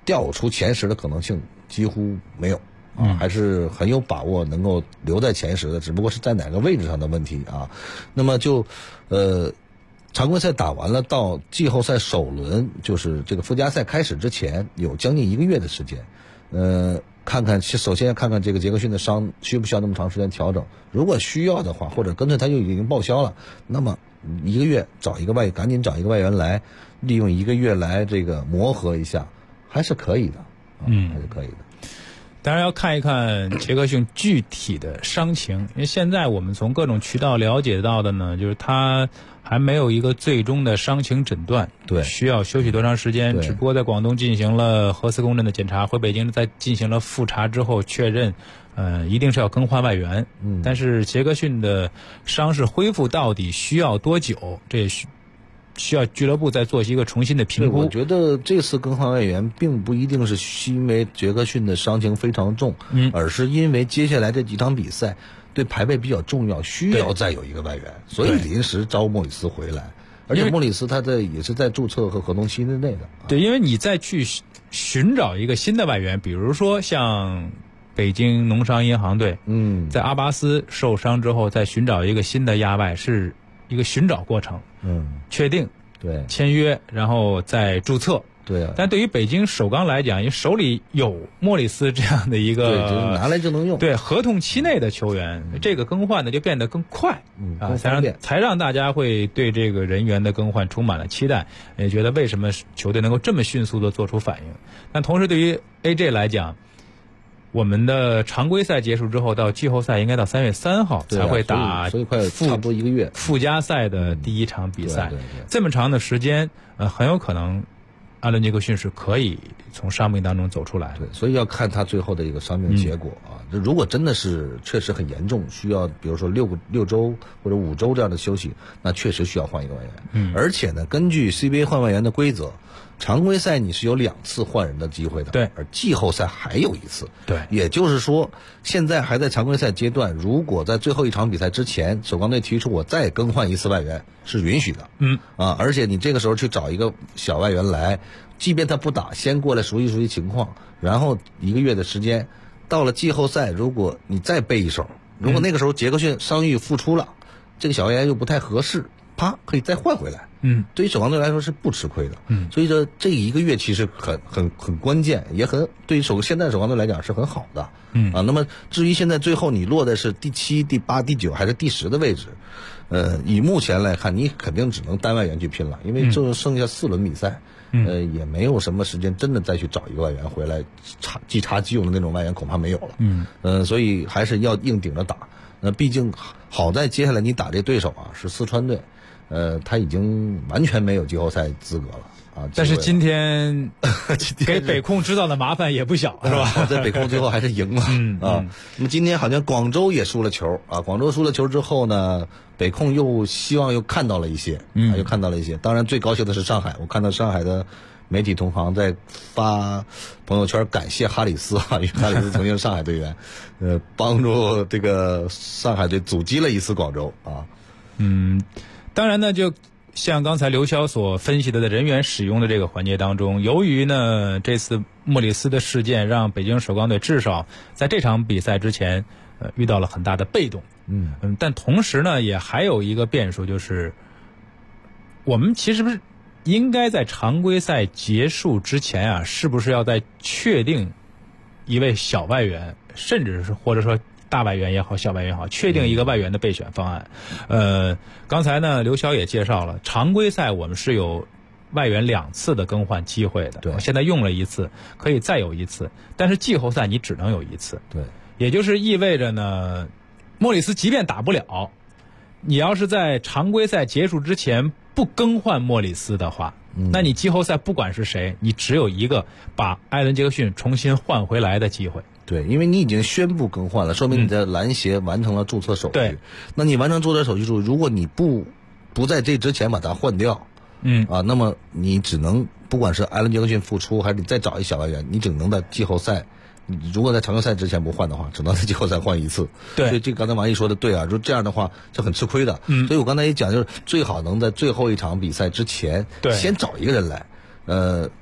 掉出前10的可能性几乎没有啊，还是很有把握能够留在前10的，只不过是在哪个位置上的问题啊。那么就常规赛打完了，到季后赛首轮，就是这个附加赛开始之前，有将近1个月的时间。首先看看这个杰克逊的伤需不需要那么长时间调整。如果需要的话，或者干脆他就已经报销了，那么1个月赶紧找一个外援来，利用1个月来这个磨合一下，还是可以的，还是可以的。 当然要看一看杰克逊具体的伤情，因为现在我们从各种渠道了解到的呢，就是他还没有一个最终的伤情诊断， 对， 需要休息多长时间。只不过在广东进行了核磁共振的检查，回北京再进行了复查之后确认，一定是要更换外援。但是杰克逊的伤势恢复到底需要多久？这也需要俱乐部再做一个重新的评估。 我觉得这次更换外援并不一定是因为杰克逊的伤情非常重，而是因为接下来这几场比赛对排位比较重要，需要再有一个外援，所以临时招莫里斯回来。而且莫里斯他也是在注册和合同期之内的。 对，因为你再去寻找一个新的外援，比如说像北京农商银行队，在阿巴斯受伤之后再寻找一个新的亚外，是一个寻找过程。确定， 对， 签约，然后再注册。 对啊， 但对于北京首钢来讲，因为手里有莫里斯这样的一个， 对，就是拿来就能用。 对，合同期内的球员，这个更换呢就变得更快，才让大家会对这个人员的更换充满了期待，也觉得为什么球队能够这么迅速的做出反应。但同时对于 AJ 来讲，我们的常规赛结束之后，到季后赛应该到3月3号才会打， 所以快差不多1个月附加赛的第1场比赛。这么长的时间，很有可能阿伦杰克逊是可以从伤病当中走出来的。 对，所以要看他最后的一个伤病结果啊。如果真的是确实很严重，需要比如说6周或者5周这样的休息，那确实需要换一个外援。而且呢，根据 CBA 换外援的规则，常规赛你是有2次换人的机会的， 对， 而季后赛还有1次， 对， 也就是说，现在还在常规赛阶段，如果在最后一场比赛之前，首钢队提出我再更换1次外援是允许的，而且你这个时候去找一个小外援来，即便他不打，先过来熟悉情况，然后1个月的时间，到了季后赛，如果你再备一手，如果那个时候杰克逊伤愈复出了，这个小外援又不太合适，啪，可以再换回来。对于首钢队来说是不吃亏的。所以说这1个月其实很关键，也很对于现在首钢队来讲是很好的。那么至于现在最后你落的是第7、第8、第9还是第10的位置，以目前来看，你肯定只能单外援去拼了，因为就剩下4轮比赛。也没有什么时间真的再去找一个外援回来即插即用的那种外援恐怕没有了。所以还是要硬顶着打。毕竟好在接下来你打这对手啊是四川队，他已经完全没有季后赛资格了啊。 但是今天给北控制造的麻烦也不小，是吧？ 在北控最后还是赢了啊。那么今天好像广州也输了球啊。广州输了球之后呢，北控又希望又看到了一些，又看到了一些。当然最高兴的是上海，我看到上海的媒体同行在发朋友圈感谢哈里斯啊，因为哈里斯曾经是上海队员，帮助这个上海队阻击了1次广州啊。 当然呢，就像刚才刘潇所分析的人员使用的这个环节当中，由于呢这次莫里斯的事件，让北京首钢队至少在这场比赛之前，遇到了很大的被动。但同时呢，也还有一个变数，就是我们其实不是应该在常规赛结束之前啊，是不是要再确定一位小外援，甚至是或者说大外援也好，小外援也好，确定一个外援的备选方案。刚才呢，刘潇也介绍了，常规赛我们是有外援2次的更换机会的。 对， 现在用了1次，可以再有1次，但是季后赛你只能有1次。 对， 也就是意味着呢，莫里斯即便打不了，你要是在常规赛结束之前不更换莫里斯的话，那你季后赛不管是谁，你只有一个把艾伦·杰克逊重新换回来的机会。 对，因为你已经宣布更换了，说明你的篮协完成了注册手续。 对， 那你完成注册手续之后，如果你不在这之前把它换掉，那么你只能不管是艾伦·杰克逊复出，还是你再找一小外援，你只能在季后赛。如果在常规赛之前不换的话，只能在季后赛换1次。 对， 所以这刚才王毅说的对啊，就这样的话是很吃亏的。所以我刚才也讲，就是最好能在最后一场比赛之前，先找一个人来，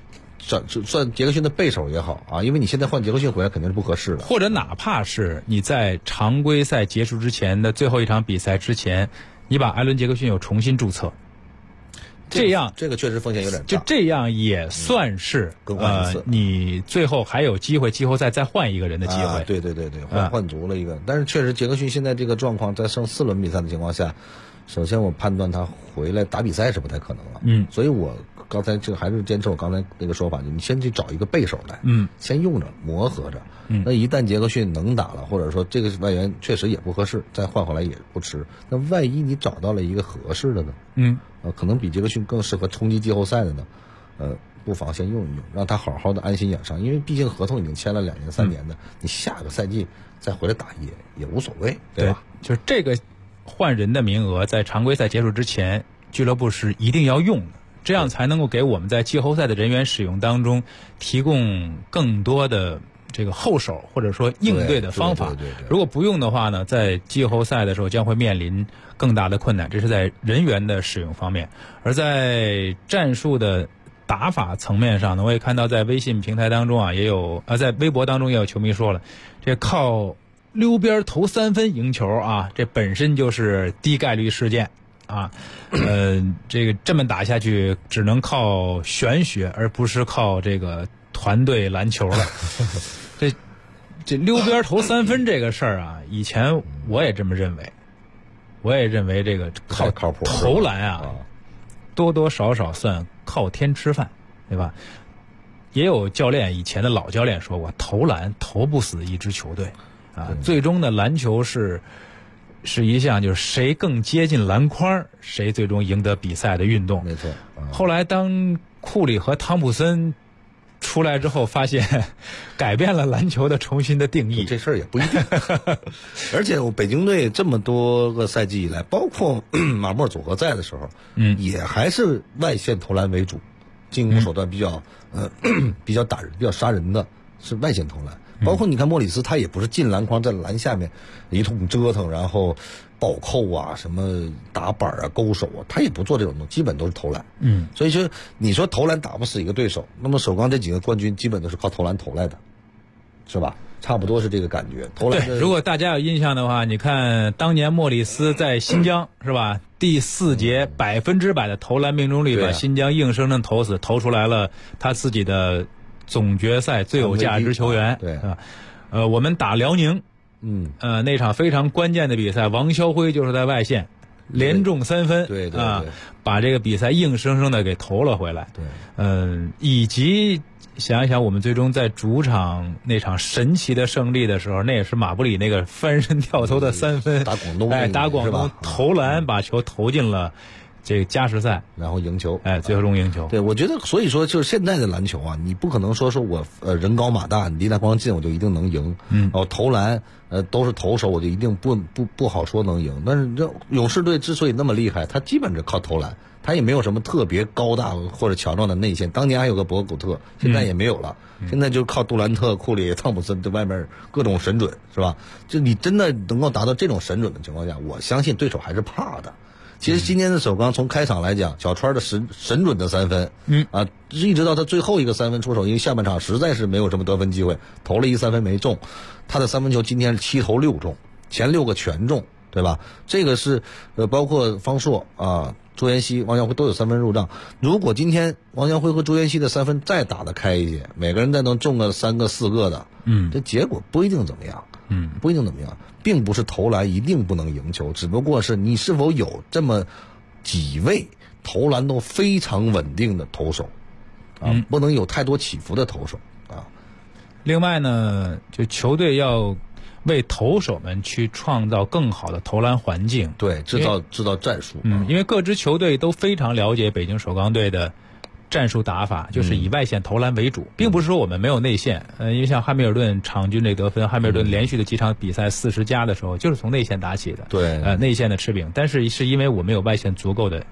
算杰克逊的背手也好啊，因为你现在换杰克逊回来肯定是不合适的。 或者哪怕是你在常规赛结束之前的最后一场比赛之前，你把艾伦杰克逊又重新注册，这样这个确实风险有点大， 就这样也算是更换一次， 你最后还有机会季后赛再换一个人的机会。 对，换足了一个。但是确实杰克逊现在这个状况，在剩4轮比赛的情况下，首先我判断他回来打比赛是不太可能了。所以我刚才这个还是坚持我刚才那个说法，你先去找一个背手来，先用着磨合着。那一旦杰克逊能打了，或者说这个外援确实也不合适，再换回来也不迟。那万一你找到了一个合适的呢？可能比杰克逊更适合冲击季后赛的呢，不妨先用一用，让他好好的安心养伤，因为毕竟合同已经签了2年3年的，你下个赛季再回来打也无所谓，对吧？ 就是这个换人的名额在常规赛结束之前，俱乐部是一定要用的，这样才能够给我们在季后赛的人员使用当中提供更多的这个后手或者说应对的方法。如果不用的话呢，在季后赛的时候将会面临更大的困难，这是在人员的使用方面。而在战术的打法层面上呢，我也看到在微信平台当中啊，也有在微博当中也有球迷说了，这靠溜边投3分赢球啊，这本身就是低概率事件啊。这个这么打下去只能靠玄学，而不是靠这个团队篮球了。这溜边投3分这个事儿啊，以前我也这么认为，这个靠谱投篮啊，多多少少算靠天吃饭，对吧？也有教练，以前的老教练说过，投篮投不死一支球队啊。最终呢，篮球是一项就是谁更接近篮筐，谁最终赢得比赛的运动。 没错。 后来当库里和汤普森出来之后，发现改变了篮球的重新的定义。 这事儿也不一定。而且北京队这么多个赛季以来，包括马莫组合在的时候，也还是外线投篮为主，进攻手段比较打人、比较杀人的是外线投篮。包括你看莫里斯，他也不是进篮筐，在篮下面一通折腾，然后暴扣啊、什么打板啊、勾手啊，他也不做这种东西，基本都是投篮。所以说你说投篮打不死一个对手，那么首钢这几个冠军基本都是靠投篮投来的，是吧？差不多是这个感觉。投篮对，如果大家有印象的话，你看当年莫里斯在新疆是吧？第4节100%的投篮命中率，把新疆硬生生投死，投出来了他自己的总决赛最有价值球员。 对啊，我们打辽宁，那场非常关键的比赛，王霄辉就是在外线连中3分， 对把这个比赛硬生生的给投了回来。以及想一想，我们最终在主场那场神奇的胜利的时候，那也是马布里那个翻身跳投的3分， 打广东， 打广东投篮把球投进了这个加时赛， 然后赢球， 最终赢球。 对，我觉得所以说就是现在的篮球啊，你不可能说我人高马大，你离篮筐近我就一定能赢，投篮都是投手，我就一定不好说能赢。但是这勇士队之所以那么厉害，他基本是靠投篮，他也没有什么特别高大或者强壮的内线。当年还有个博古特，现在也没有了，现在就靠杜兰特、库里、汤普森在外面各种神准，是吧？就你真的能够达到这种神准的情况下，我相信对手还是怕的。其实今天的首钢从开场来讲，小川的神准的3分，一直到他最后一个3分出手，因为下半场实在是没有什么得分机会，投了一3分没中，他的3分球今天是7投6中，前6个全中，对吧？这个是包括方硕啊、朱彦西、王晓辉都有3分入账。如果今天王晓辉和朱彦西的3分再打得开一些，每个人再能中个3个4个的，这结果不一定怎么样，不一定怎么样，并不是投篮一定不能赢球，只不过是你是否有这么几位投篮都非常稳定的投手不能有太多起伏的投手啊。 另外呢，就球队要为投手们去创造更好的投篮环境， 对，制造战术。 因为各支球队都非常了解北京首钢队的战术打法，就是以外线投篮为主，并不是说我们没有内线。因为像汉密尔顿场均这得分，汉密尔顿连续的几场比赛40加的时候，就是从内线打起的。 对， 内线的吃饼，但是是因为我们有外线足够的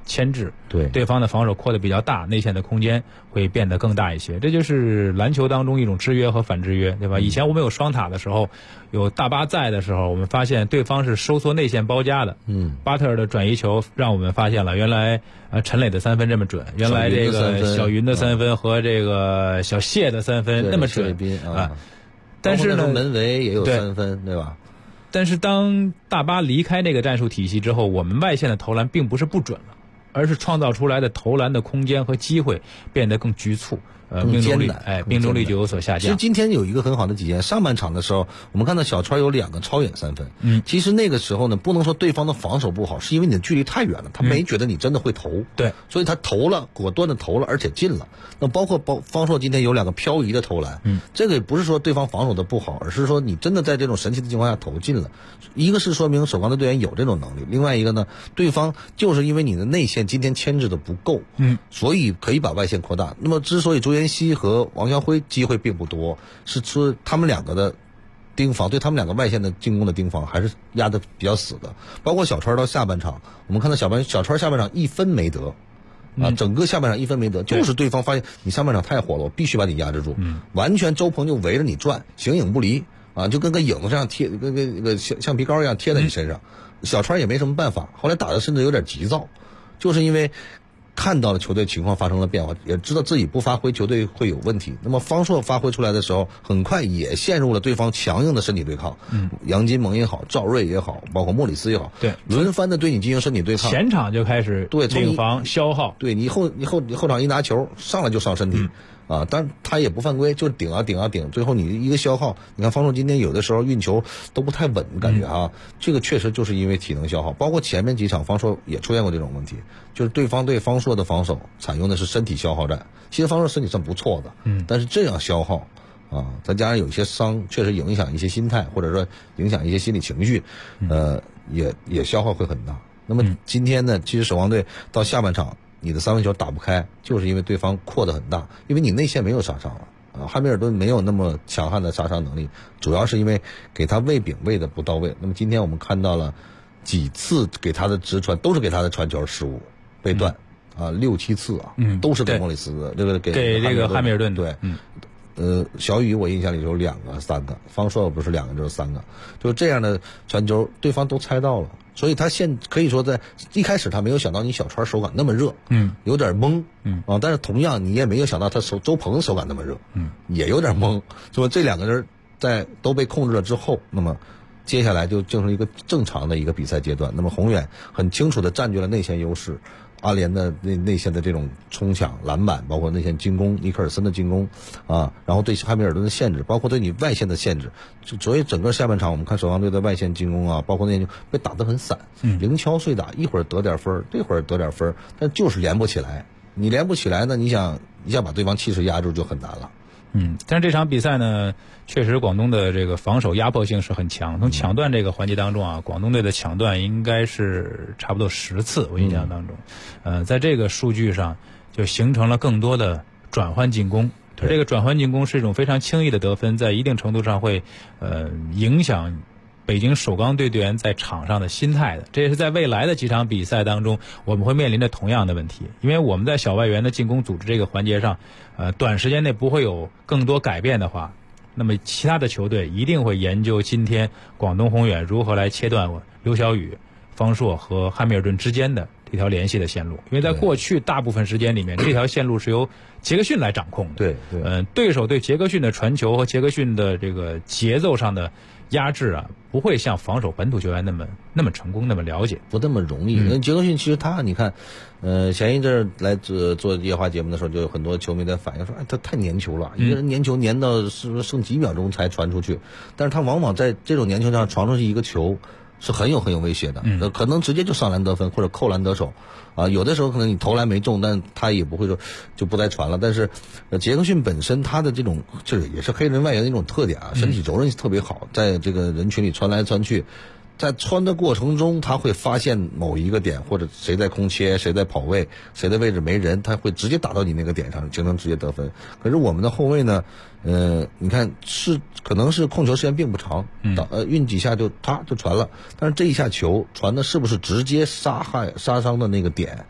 牵制， 对方的防守扩得比较大，内线的空间会变得更大一些。这就是篮球当中一种制约和反制约，对吧？以前我们有双塔的时候，有大巴在的时候，我们发现对方是收缩内线包夹的。巴特尔的转移球让我们发现了原来陈磊的3分这么准，原来这个小云的3分和这个小谢的3分那么准啊。但是呢， 门维也有3分，对吧？ 但是当大巴离开那个战术体系之后，我们外线的投篮并不是不准了，而是创造出来的投篮的空间和机会变得更局促。命中率就有所下降。 其实今天有一个很好的体现，上半场的时候，我们看到小川有2个超远3分。其实那个时候呢，不能说对方的防守不好，是因为你的距离太远了，他没觉得你真的会投。 对， 所以他投了，果断的投了，而且进了。那包括方硕今天有2个漂移的投篮，这个也不是说对方防守的不好，而是说你真的在这种神奇的情况下投进了。一个是说明首钢的队员有这种能力，另外一个呢，对方就是因为你的内线今天牵制的不够，所以可以把外线扩大。那么之所以周延熙和王晓辉机会并不多，是说他们2个的盯防，对他们2个外线的进攻的盯防还是压得比较死的。包括小川到下半场，我们看到小川下半场1分没得整个下半场1分没得，就是对方发现你上半场太火了，我必须把你压制住，完全周鹏就围着你转，形影不离就跟个影子这样贴，跟个橡皮膏一样贴在你身上。小川也没什么办法，后来打的甚至有点急躁，就是因为看到了球队情况发生了变化，也知道自己不发挥球队会有问题。那么方硕发挥出来的时候，很快也陷入了对方强硬的身体对抗。杨金蒙也好，赵睿也好，包括莫里斯也好， 对， 轮番的对你进行身体对抗。 前场就开始领防消耗， 对你后场一拿球上来就上身体。但是他也不犯规，就顶，最后你一个消耗。你看方硕今天有的时候运球都不太稳，感觉这个确实就是因为体能消耗。包括前面几场方硕也出现过这种问题，就是对方对方硕的防守采用的是身体消耗战。其实方硕身体算不错的，但是这样消耗再加上有一些伤，确实影响一些心态，或者说影响一些心理情绪，也消耗会很大。那么今天呢，其实守望队到下半场，你的3分球打不开，就是因为对方扩得很大，因为你内线没有杀伤了汉密尔顿没有那么强悍的杀伤能力，主要是因为给他喂饼喂的不到位。那么今天我们看到了几次给他的直传都是给他的传球失误被断6、7次都是给莫里斯的，这个给这个汉密尔顿。 对，小雨我印象里有2个、3个，方硕不是2个就是3个，就这样的传球对方都猜到了。所以他可以说在一开始他没有想到你小川手感那么热，有点懵，但是同样你也没有想到他周鹏手感那么热，也有点懵。所以这2个人在都被控制了之后，那么接下来就进入一个正常的一个比赛阶段。那么宏远很清楚地占据了内线优势，阿联的内线的这种冲抢、篮板，包括内线进攻，尼克尔森的进攻然后对汉密尔顿的限制，包括对你外线的限制。所以整个下半场我们看守望队的外线进攻包括内线被打得很散，零敲碎打，一会儿得点分，这会儿得点分，但就是连不起来。你连不起来呢，你想把对方气势压住就很难了。 但是这场比赛呢，确实广东的这个防守压迫性是很强。从抢断这个环节当中广东队的抢断应该是差不多10次，我印象当中。在这个数据上就形成了更多的转换进攻。这个转换进攻是一种非常轻易的得分，在一定程度上会影响北京首钢队队员在场上的心态的。这也是在未来的几场比赛当中我们会面临着同样的问题，因为我们在小外援的进攻组织这个环节上短时间内不会有更多改变的话，那么其他的球队一定会研究今天广东宏远如何来切断刘晓宇、方硕和汉密尔顿之间的这条联系的线路。因为在过去大部分时间里面，这条线路是由杰克逊来掌控的。对手对杰克逊的传球和杰克逊的这个节奏上的压制不会像防守本土球员那么成功，那么了解， 不那么容易。因为杰克逊其实你看前一阵来做夜话节目的时候，就有很多球迷在反映说他太粘球了，一个人粘球粘到是不是剩几秒钟才传出去，但是他往往在这种粘球上传出去一个球是很有威胁的，可能直接就上篮得分或者扣篮得手有的时候可能你投篮没中，但他也不会说就不再传了。但是杰克逊本身他的这种就是也是黑人外援的一种特点身体柔韧性特别好，在这个人群里穿来穿去，在穿的过程中他会发现某一个点，或者谁在空切，谁在跑位，谁的位置没人，他会直接打到你那个点上，形成直接得分。可是我们的后卫呢你看可能是控球时间并不长，运几下就传了，但是这一下球传的是不是直接杀伤的那个点，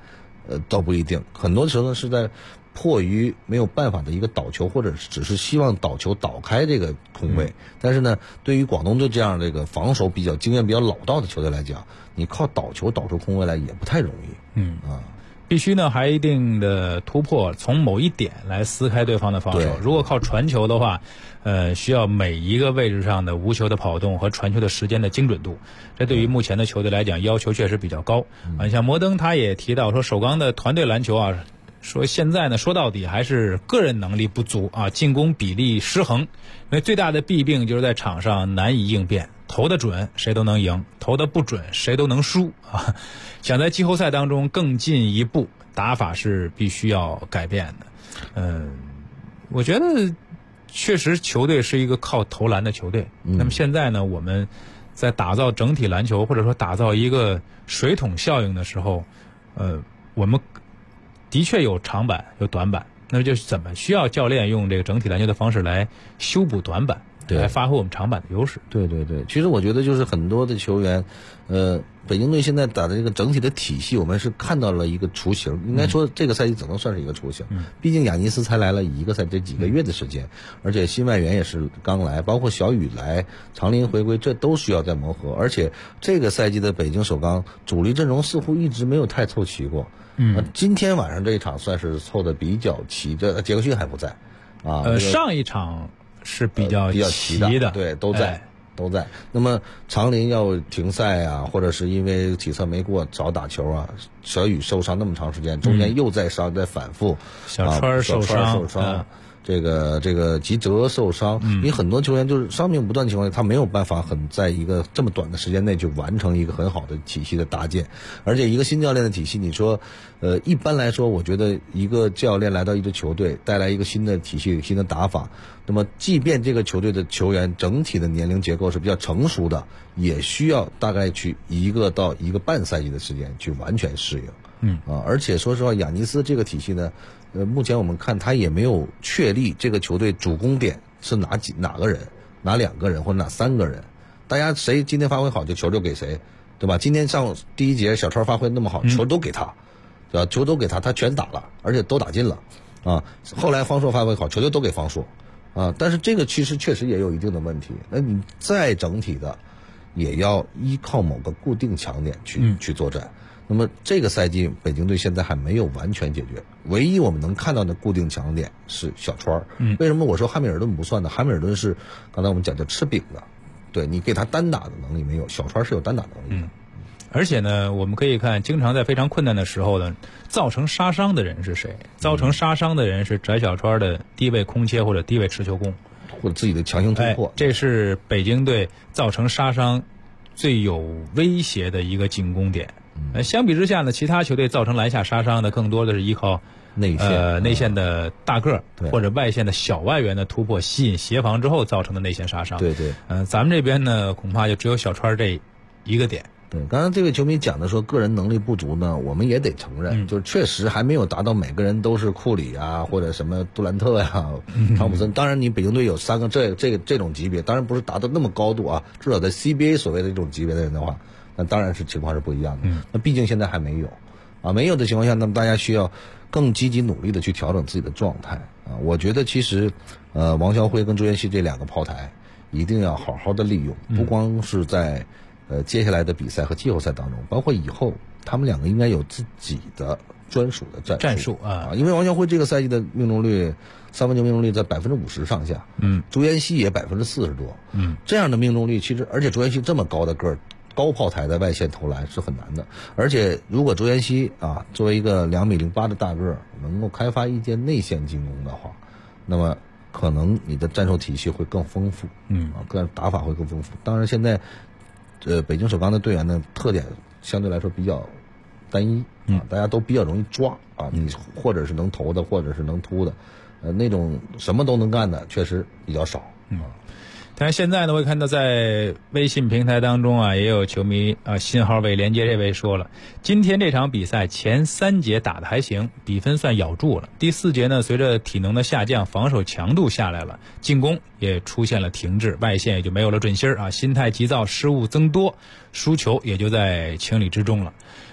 倒不一定，很多时候呢是在迫于没有办法的一个倒球，或者只是希望倒球倒开这个空位。但是呢，对于广东队这样这个防守比较经验比较老道的球队来讲，你靠倒球倒出空位来也不太容易。 必须呢还一定的突破，从某一点来撕开对方的防守。如果靠传球的话，需要每一个位置上的无球的跑动和传球的时间的精准度，这对于目前的球队来讲要求确实比较高。像摩登他也提到说，首钢的团队篮球啊，说现在呢说到底还是个人能力不足啊，进攻比例失衡。因为最大的弊病就是在场上难以应变，投得准谁都能赢，投得不准谁都能输啊。想在季后赛当中更进一步，打法是必须要改变的。我觉得确实球队是一个靠投篮的球队。那么现在呢，我们在打造整体篮球或者说打造一个水桶效应的时候，我们的确有长板有短板，那么就是怎么需要教练用这个整体篮球的方式来修补短板，来发挥我们长板的优势。 对，其实我觉得就是很多的球员，北京队现在打的这个整体的体系，我们是看到了一个雏形。应该说这个赛季只能算是一个雏形。毕竟亚尼斯才来了一个赛季，这几个月的时间，而且新外援也是刚来，包括小雨来、长林回归，这都需要再磨合。而且这个赛季的北京首钢主力阵容似乎一直没有太凑齐过。今天晚上这一场算是凑的比较齐，这杰克逊还不在啊。 上一场是比较齐的， 对，都在。那么长林要停赛啊，或者是因为体测没过少打球啊，小雨受伤那么长时间，中间又在伤，在反复， 小川受伤。 这个吉哲受伤，因为很多球员就是伤病不断的情况下，他没有办法在一个这么短的时间内就完成一个很好的体系的搭建。而且一个新教练的体系，你说一般来说我觉得一个教练来到一支球队带来一个新的体系新的打法，那么即便这个球队的球员整体的年龄结构是比较成熟的，也需要大概去1个到1个半赛季的时间去完全适应。而且说实话，亚尼斯这个体系呢，目前我们看他也没有确立这个球队主攻点是哪个人，哪2个人或者哪3个人，大家谁今天发挥好就球就给谁，对吧？今天上第一节小川发挥那么好，球都给他，对吧？球都给他，他全打了，而且都打进了啊。后来方硕发挥好，球就都给方硕啊。但是这个其实确实也有一定的问题，那你再整体的也要依靠某个固定强点去作战。那么这个赛季北京队现在还没有完全解决，唯一我们能看到的固定强点是小川。为什么我说汉密尔顿不算呢？汉密尔顿是刚才我们讲叫吃饼的，对，你给他单打的能力没有，小川是有单打能力的。 而且呢，我们可以看，经常在非常困难的时候呢，造成杀伤的人是谁？造成杀伤的人是翟小川的低位空切或者低位持球攻， 或者自己的强行突破。 这是北京队造成杀伤最有威胁的一个进攻点。相比之下呢，其他球队造成篮下杀伤的更多的是依靠内线的大个或者外线的小外援的突破，吸引协防之后造成的内线杀伤。 对， 咱们这边呢，恐怕就只有小川这一个点。 对，刚刚这位球迷讲的说个人能力不足呢，我们也得承认，就是确实还没有达到每个人都是库里啊，或者什么杜兰特呀、汤普森。当然，你北京队有3个这种级别，当然不是达到那么高度啊，至少在 CBA 所谓的这种级别的人的话，那当然是情况是不一样的。那毕竟现在还没有啊，没有的情况下，那么大家需要更积极努力的去调整自己的状态啊。我觉得其实王晓辉跟朱彦曦这2个炮台一定要好好的利用，不光是在接下来的比赛和季后赛当中，包括以后他们2个应该有自己的专属的战术啊。因为王晓辉这个赛季的命中率三分球命中率在50%上下，朱彦曦也40%多，这样的命中率其实，而且朱彦曦这么高的个儿，高炮台的外线投篮是很难的。而且如果朱彦曦啊作为一个2.08米的大个儿，能够开发一些内线进攻的话，那么可能你的战术体系会更丰富，个人打法会更丰富。当然现在北京首钢的队员的特点相对来说比较单一啊，大家都比较容易抓啊，你或者是能投的，或者是能突的，那种什么都能干的确实比较少。 但是现在呢，我看到在微信平台当中啊，也有球迷信号位连接这位说了，今天这场比赛前3节打得还行，比分算咬住了。第4节呢，随着体能的下降，防守强度下来了，进攻也出现了停滞，外线也就没有了准心啊，心态急躁，失误增多，输球也就在情理之中了。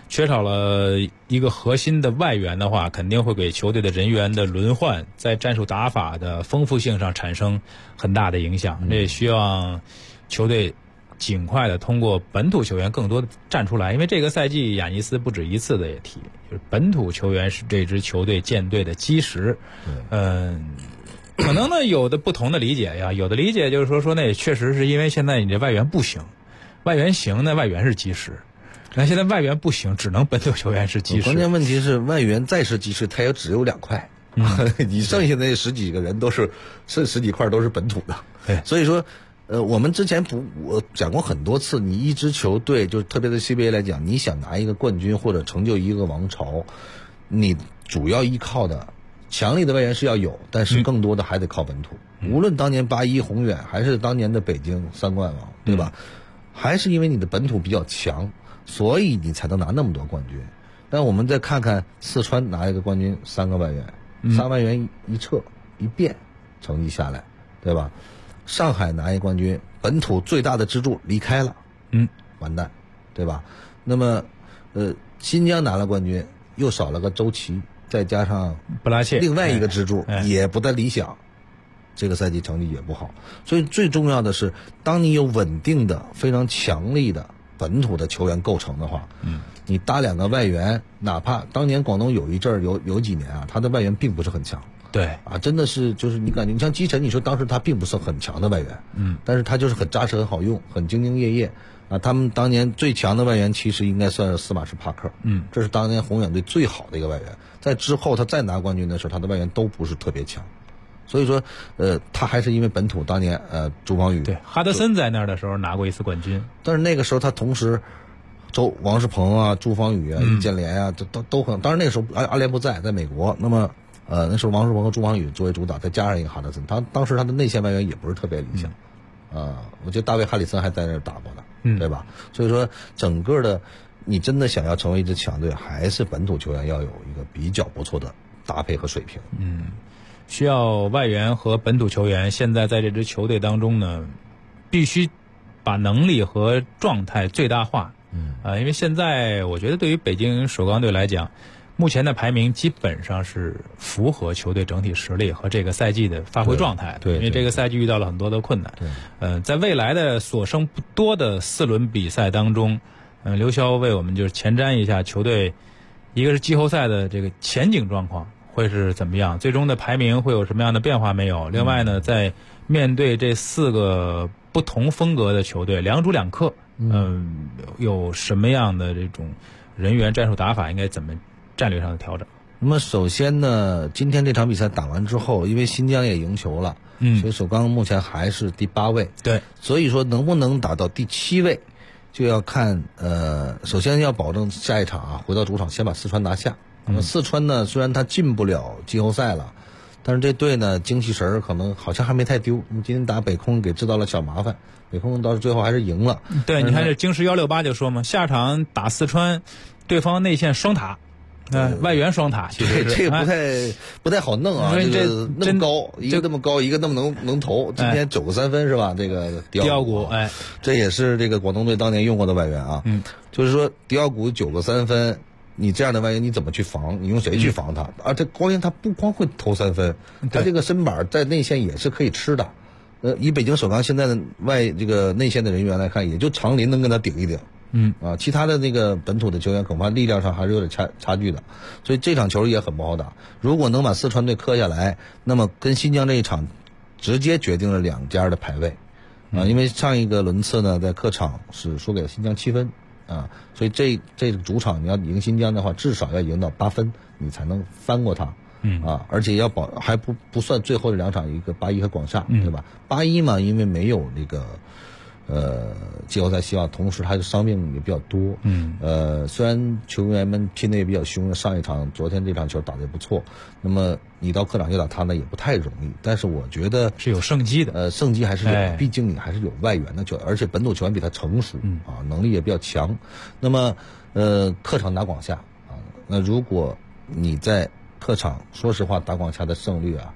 缺少了一个核心的外援的话，肯定会给球队的人员的轮换，在战术打法的丰富性上产生很大的影响。这也需要球队尽快的通过本土球员更多的站出来，因为这个赛季亚尼斯不止一次的也提，就是本土球员是这支球队建队的基石。可能呢有的不同的理解呀，有的理解就是说那也确实是因为现在你这外援不行，外援行那外援是基石，那现在外援不行，只能本土球员是基石。 关键问题是外援再是基石，他也只有2块，你剩下那10几个人都是10几块都是本土的。 对， 所以说我们之前我讲过很多次，你一支球队就是特别的 CBA 来讲，你想拿一个冠军或者成就一个王朝，你主要依靠的强力的外援是要有，但是更多的还得靠本土。无论当年81宏远还是当年的北京3冠王，对吧？还是因为你的本土比较强，所以你才能拿那么多冠军。但我们再看看四川拿一个冠军，3个外援，3外援一撤一变，成绩下来，对吧？上海拿一冠军，本土最大的支柱离开了，完蛋，对吧？那么新疆拿了冠军，又少了个周琦，再加上布拉切， 另外一个支柱也不太理想，这个赛季成绩也不好。所以最重要的是，当你有稳定的、非常强力的本土的球员构成的话，你搭2个外援，哪怕当年广东有一阵儿有几年啊，他的外援并不是很强。 对啊，真的是就是你感觉，你像基辰，你说当时他并不是很强的外援，但是他就是很扎实、很好用、很兢兢业业啊。他们当年最强的外援其实应该算是斯马什帕克，这是当年宏远队最好的一个外援。在之后他再拿冠军的时候，他的外援都不是特别强，所以说他还是因为本土当年朱芳雨， 对，哈德森在那儿的时候拿过一次冠军， 但是那个时候他同时王仕鹏啊、朱芳雨啊、易建联啊，都很，当然那个时候阿联不在美国，那么那时候王仕鹏和朱芳雨作为主导，再加上一个哈德森，当时他的内线外援也不是特别理想，我觉得大卫哈里森还在那儿打过呢，对吧？所以说整个的你真的想要成为一支强队，还是本土球员要有一个比较不错的搭配和水平。 需要外援和本土球员现在在这支球队当中呢，必须把能力和状态最大化。因为现在我觉得对于北京首钢队来讲，目前的排名基本上是符合球队整体实力和这个赛季的发挥状态的。 对， 因为这个赛季遇到了很多的困难。在未来的所剩不多的4轮比赛当中，刘潇为我们就是前瞻一下球队，一个是季后赛的这个前景状况会是怎么样，最终的排名会有什么样的变化没有？另外呢，在面对这4个不同风格的球队，两主两客，有什么样的这种人员战术打法，应该怎么战略上的调整？ 那么首先呢，今天这场比赛打完之后，因为新疆也赢球了，所以首钢目前还是第8位。 对， 所以说能不能打到第7位，就要看首先要保证下一场啊，回到主场先把四川拿下。那么四川呢，虽然他进不了季后赛了，但是这队呢精气神可能好像还没太丢。我们今天打北空给制造了小麻烦，北空到最后还是赢了。 对，你看这京师168就说嘛，下场打四川，对方内线双塔。外援双塔，其实这个不太好弄啊。这个那么高，一个那么高，一个那么能投。今天9个3分是吧？这个迪奥古，这也是这个广东队当年用过的外援啊。就是说迪奥古9个3分，你这样的外援你怎么去防？你用谁去防他？而且关键他不光会投3分，他这个身板在内线也是可以吃的。以北京首钢现在的这个内线的人员来看，也就长林能跟他顶一顶。其他的那个本土的球员恐怕力量上还是有点差距的，所以这场球也很不好打。如果能把四川队磕下来，那么跟新疆这一场直接决定了2家的排位因为上一个轮次呢，在客场是输给了新疆7分所以这个主场你要赢新疆的话，至少要赢到8分，你才能翻过他而且要还不算最后的2场，一个81和广厦，对吧？81嘛，因为没有那个季后赛希望，同时他的伤病也比较多。虽然球员们拼的也比较凶，上一场昨天这场球打得也不错，那么你到客场就打他呢也不太容易。但是我觉得是有胜机的， 胜机还是有，毕竟你还是有外援的球员，而且本土球员比他成熟能力也比较强。那么客场打广厦那如果你在客场，说实话打广厦的胜率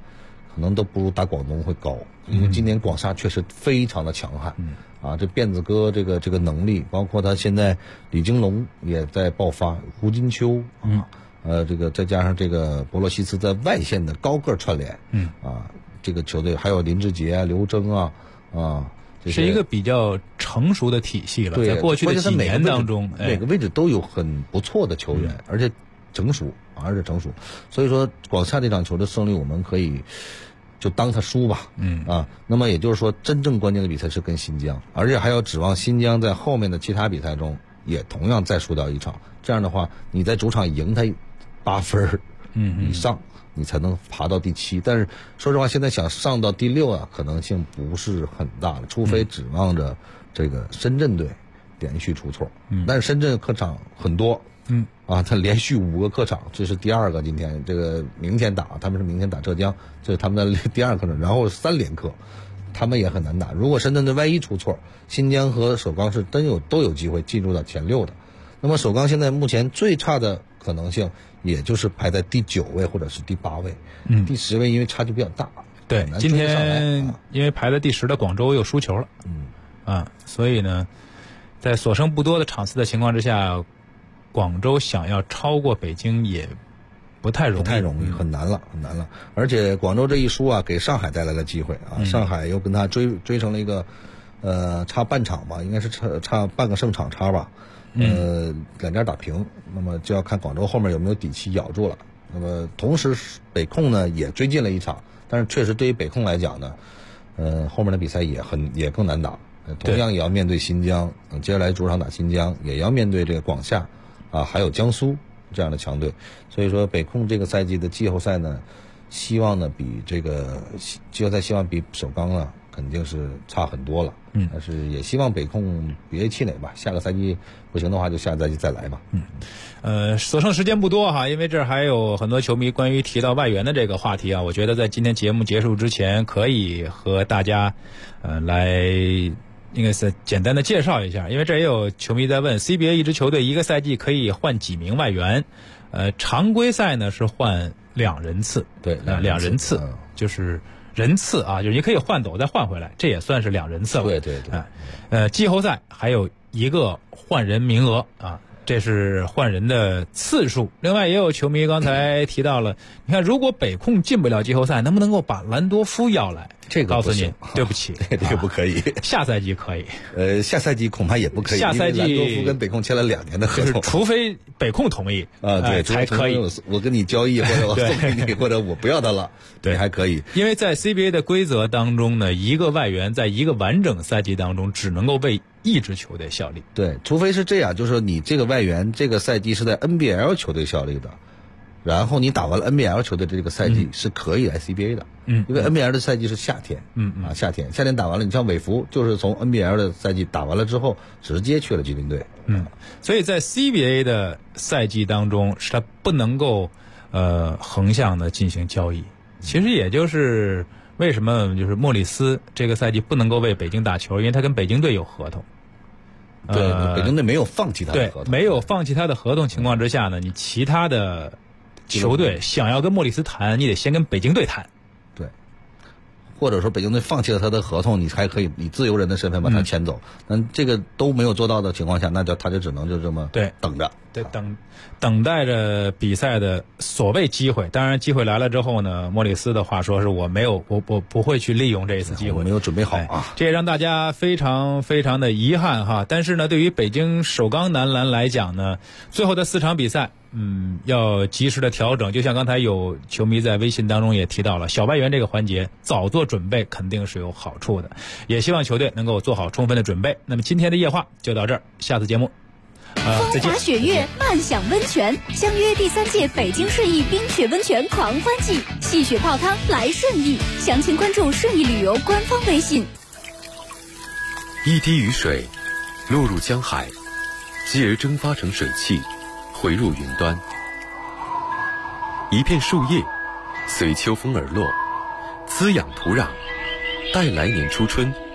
可能都不如打广东会高，因为今年广厦确实非常的强悍。这辫子哥这个能力，包括他现在李金龙也在爆发，胡金秋这个再加上这个博洛西斯在外线的高个串联，这个球队还有林志杰啊、刘铮是一个比较成熟的体系了。在过去的几年当中， 每个位置都有很不错的球员，而且成熟。所以说广厦这场球的胜利，我们可以就当他输吧。那么也就是说，真正关键的比赛是跟新疆，而且还要指望新疆在后面的其他比赛中也同样再输掉一场。这样的话，你在主场赢他8分以上，你才能爬到第7。但是说实话，现在想上到第6可能性不是很大了，除非指望着这个深圳队连续出错。但是深圳客场很多。他连续5个客场，这是第2个，今天这个明天打，他们是明天打浙江，这是他们的第2个客场，然后3连客，他们也很难打。如果深圳队万一出错，新疆和首钢是都有机会进入到前6的。那么首钢现在目前最差的可能性，也就是排在第9位或者是第8位，第10位因为差距比较大。 对，今天因为排在第10的广州又输球了，所以呢，在所剩不多的场次的情况之下，广州想要超过北京也不太容易， 很难了。而且广州这一输给上海带来了机会上海又跟他追成了一个差半场吧，应该是差半个胜场差吧，两家打平，那么就要看广州后面有没有底气咬住了。那么同时北控呢也追进了一场，但是确实对于北控来讲呢，后面的比赛也更难打，同样也要面对新疆，接下来主场打新疆，也要面对这个广厦还有江苏这样的强队。所以说北控这个赛季的季后赛呢，希望呢比这个季后赛希望比首钢呢肯定是差很多了。但是也希望北控别气馁吧，下个赛季不行的话就下个赛季再来吧。 所剩时间不多哈，因为这还有很多球迷关于提到外援的这个话题我觉得在今天节目结束之前可以和大家来应该是简单的介绍一下，因为这也有球迷在问 CBA 一支球队一个赛季可以换几名外援。常规赛呢是换2人次， 对 ，2人次就是人次就是你可以换走再换回来，这也算是2人次了。 对。 季后赛还有一个换人名额这是换人的次数。另外也有球迷刚才提到了，你看如果北控进不了季后赛，能不能够把兰多夫要来？ 这个告诉你，对不起， 这个不可以。 下赛季可以， 下赛季恐怕也不可以。 下赛季兰多夫跟北控签了2年的合同， 除非北控同意对， 才可以。 我跟你交易，或者我送给你，或者我不要他了， 对， 还可以。 因为在 CBA 的规则当中呢，一个外援在一个完整赛季当中只能够为一支球队效力。 对，除非是这样，就是说你这个外援这个赛季是在 NBL 球队效力的。然后你打完了 NBL 球队的这个赛季是可以来 CBA 的，因为 NBL 的赛季是夏天，夏天打完了，你像韦弗就是从 NBL 的赛季打完了之后直接去了吉林队， 所以在 CBA 的赛季当中是他不能够横向的进行交易。其实也就是为什么就是莫里斯这个赛季不能够为北京打球，因为他跟北京队有合同。 对，北京队没有放弃他的合同， 没有放弃他的合同情况之下呢，你其他的球队想要跟莫里斯谈，你得先跟北京队谈。 对，或者说北京队放弃了他的合同，你还可以以自由人的身份把他签走。这个都没有做到的情况下，那他就只能就这么等着。 对，等待着比赛的所谓机会。当然机会来了之后呢，莫里斯的话说是我不会去利用这一次机会， 我没有准备好这也让大家非常非常的遗憾哈。但是呢，对于北京首钢男篮来讲呢，最后的4场比赛要及时的调整，就像刚才有球迷在微信当中也提到了，小外援这个环节早做准备肯定是有好处的，也希望球队能够做好充分的准备。那么今天的夜话就到这儿，下次节目风华雪月漫享温泉，相约第3届北京顺义冰雪温泉狂欢季，戏雪泡汤来顺义，详情关注顺义旅游官方微信。 一滴雨水落入江海，继而蒸发成水汽回入云端，一片树叶随秋风而落，滋养土壤，待来年初春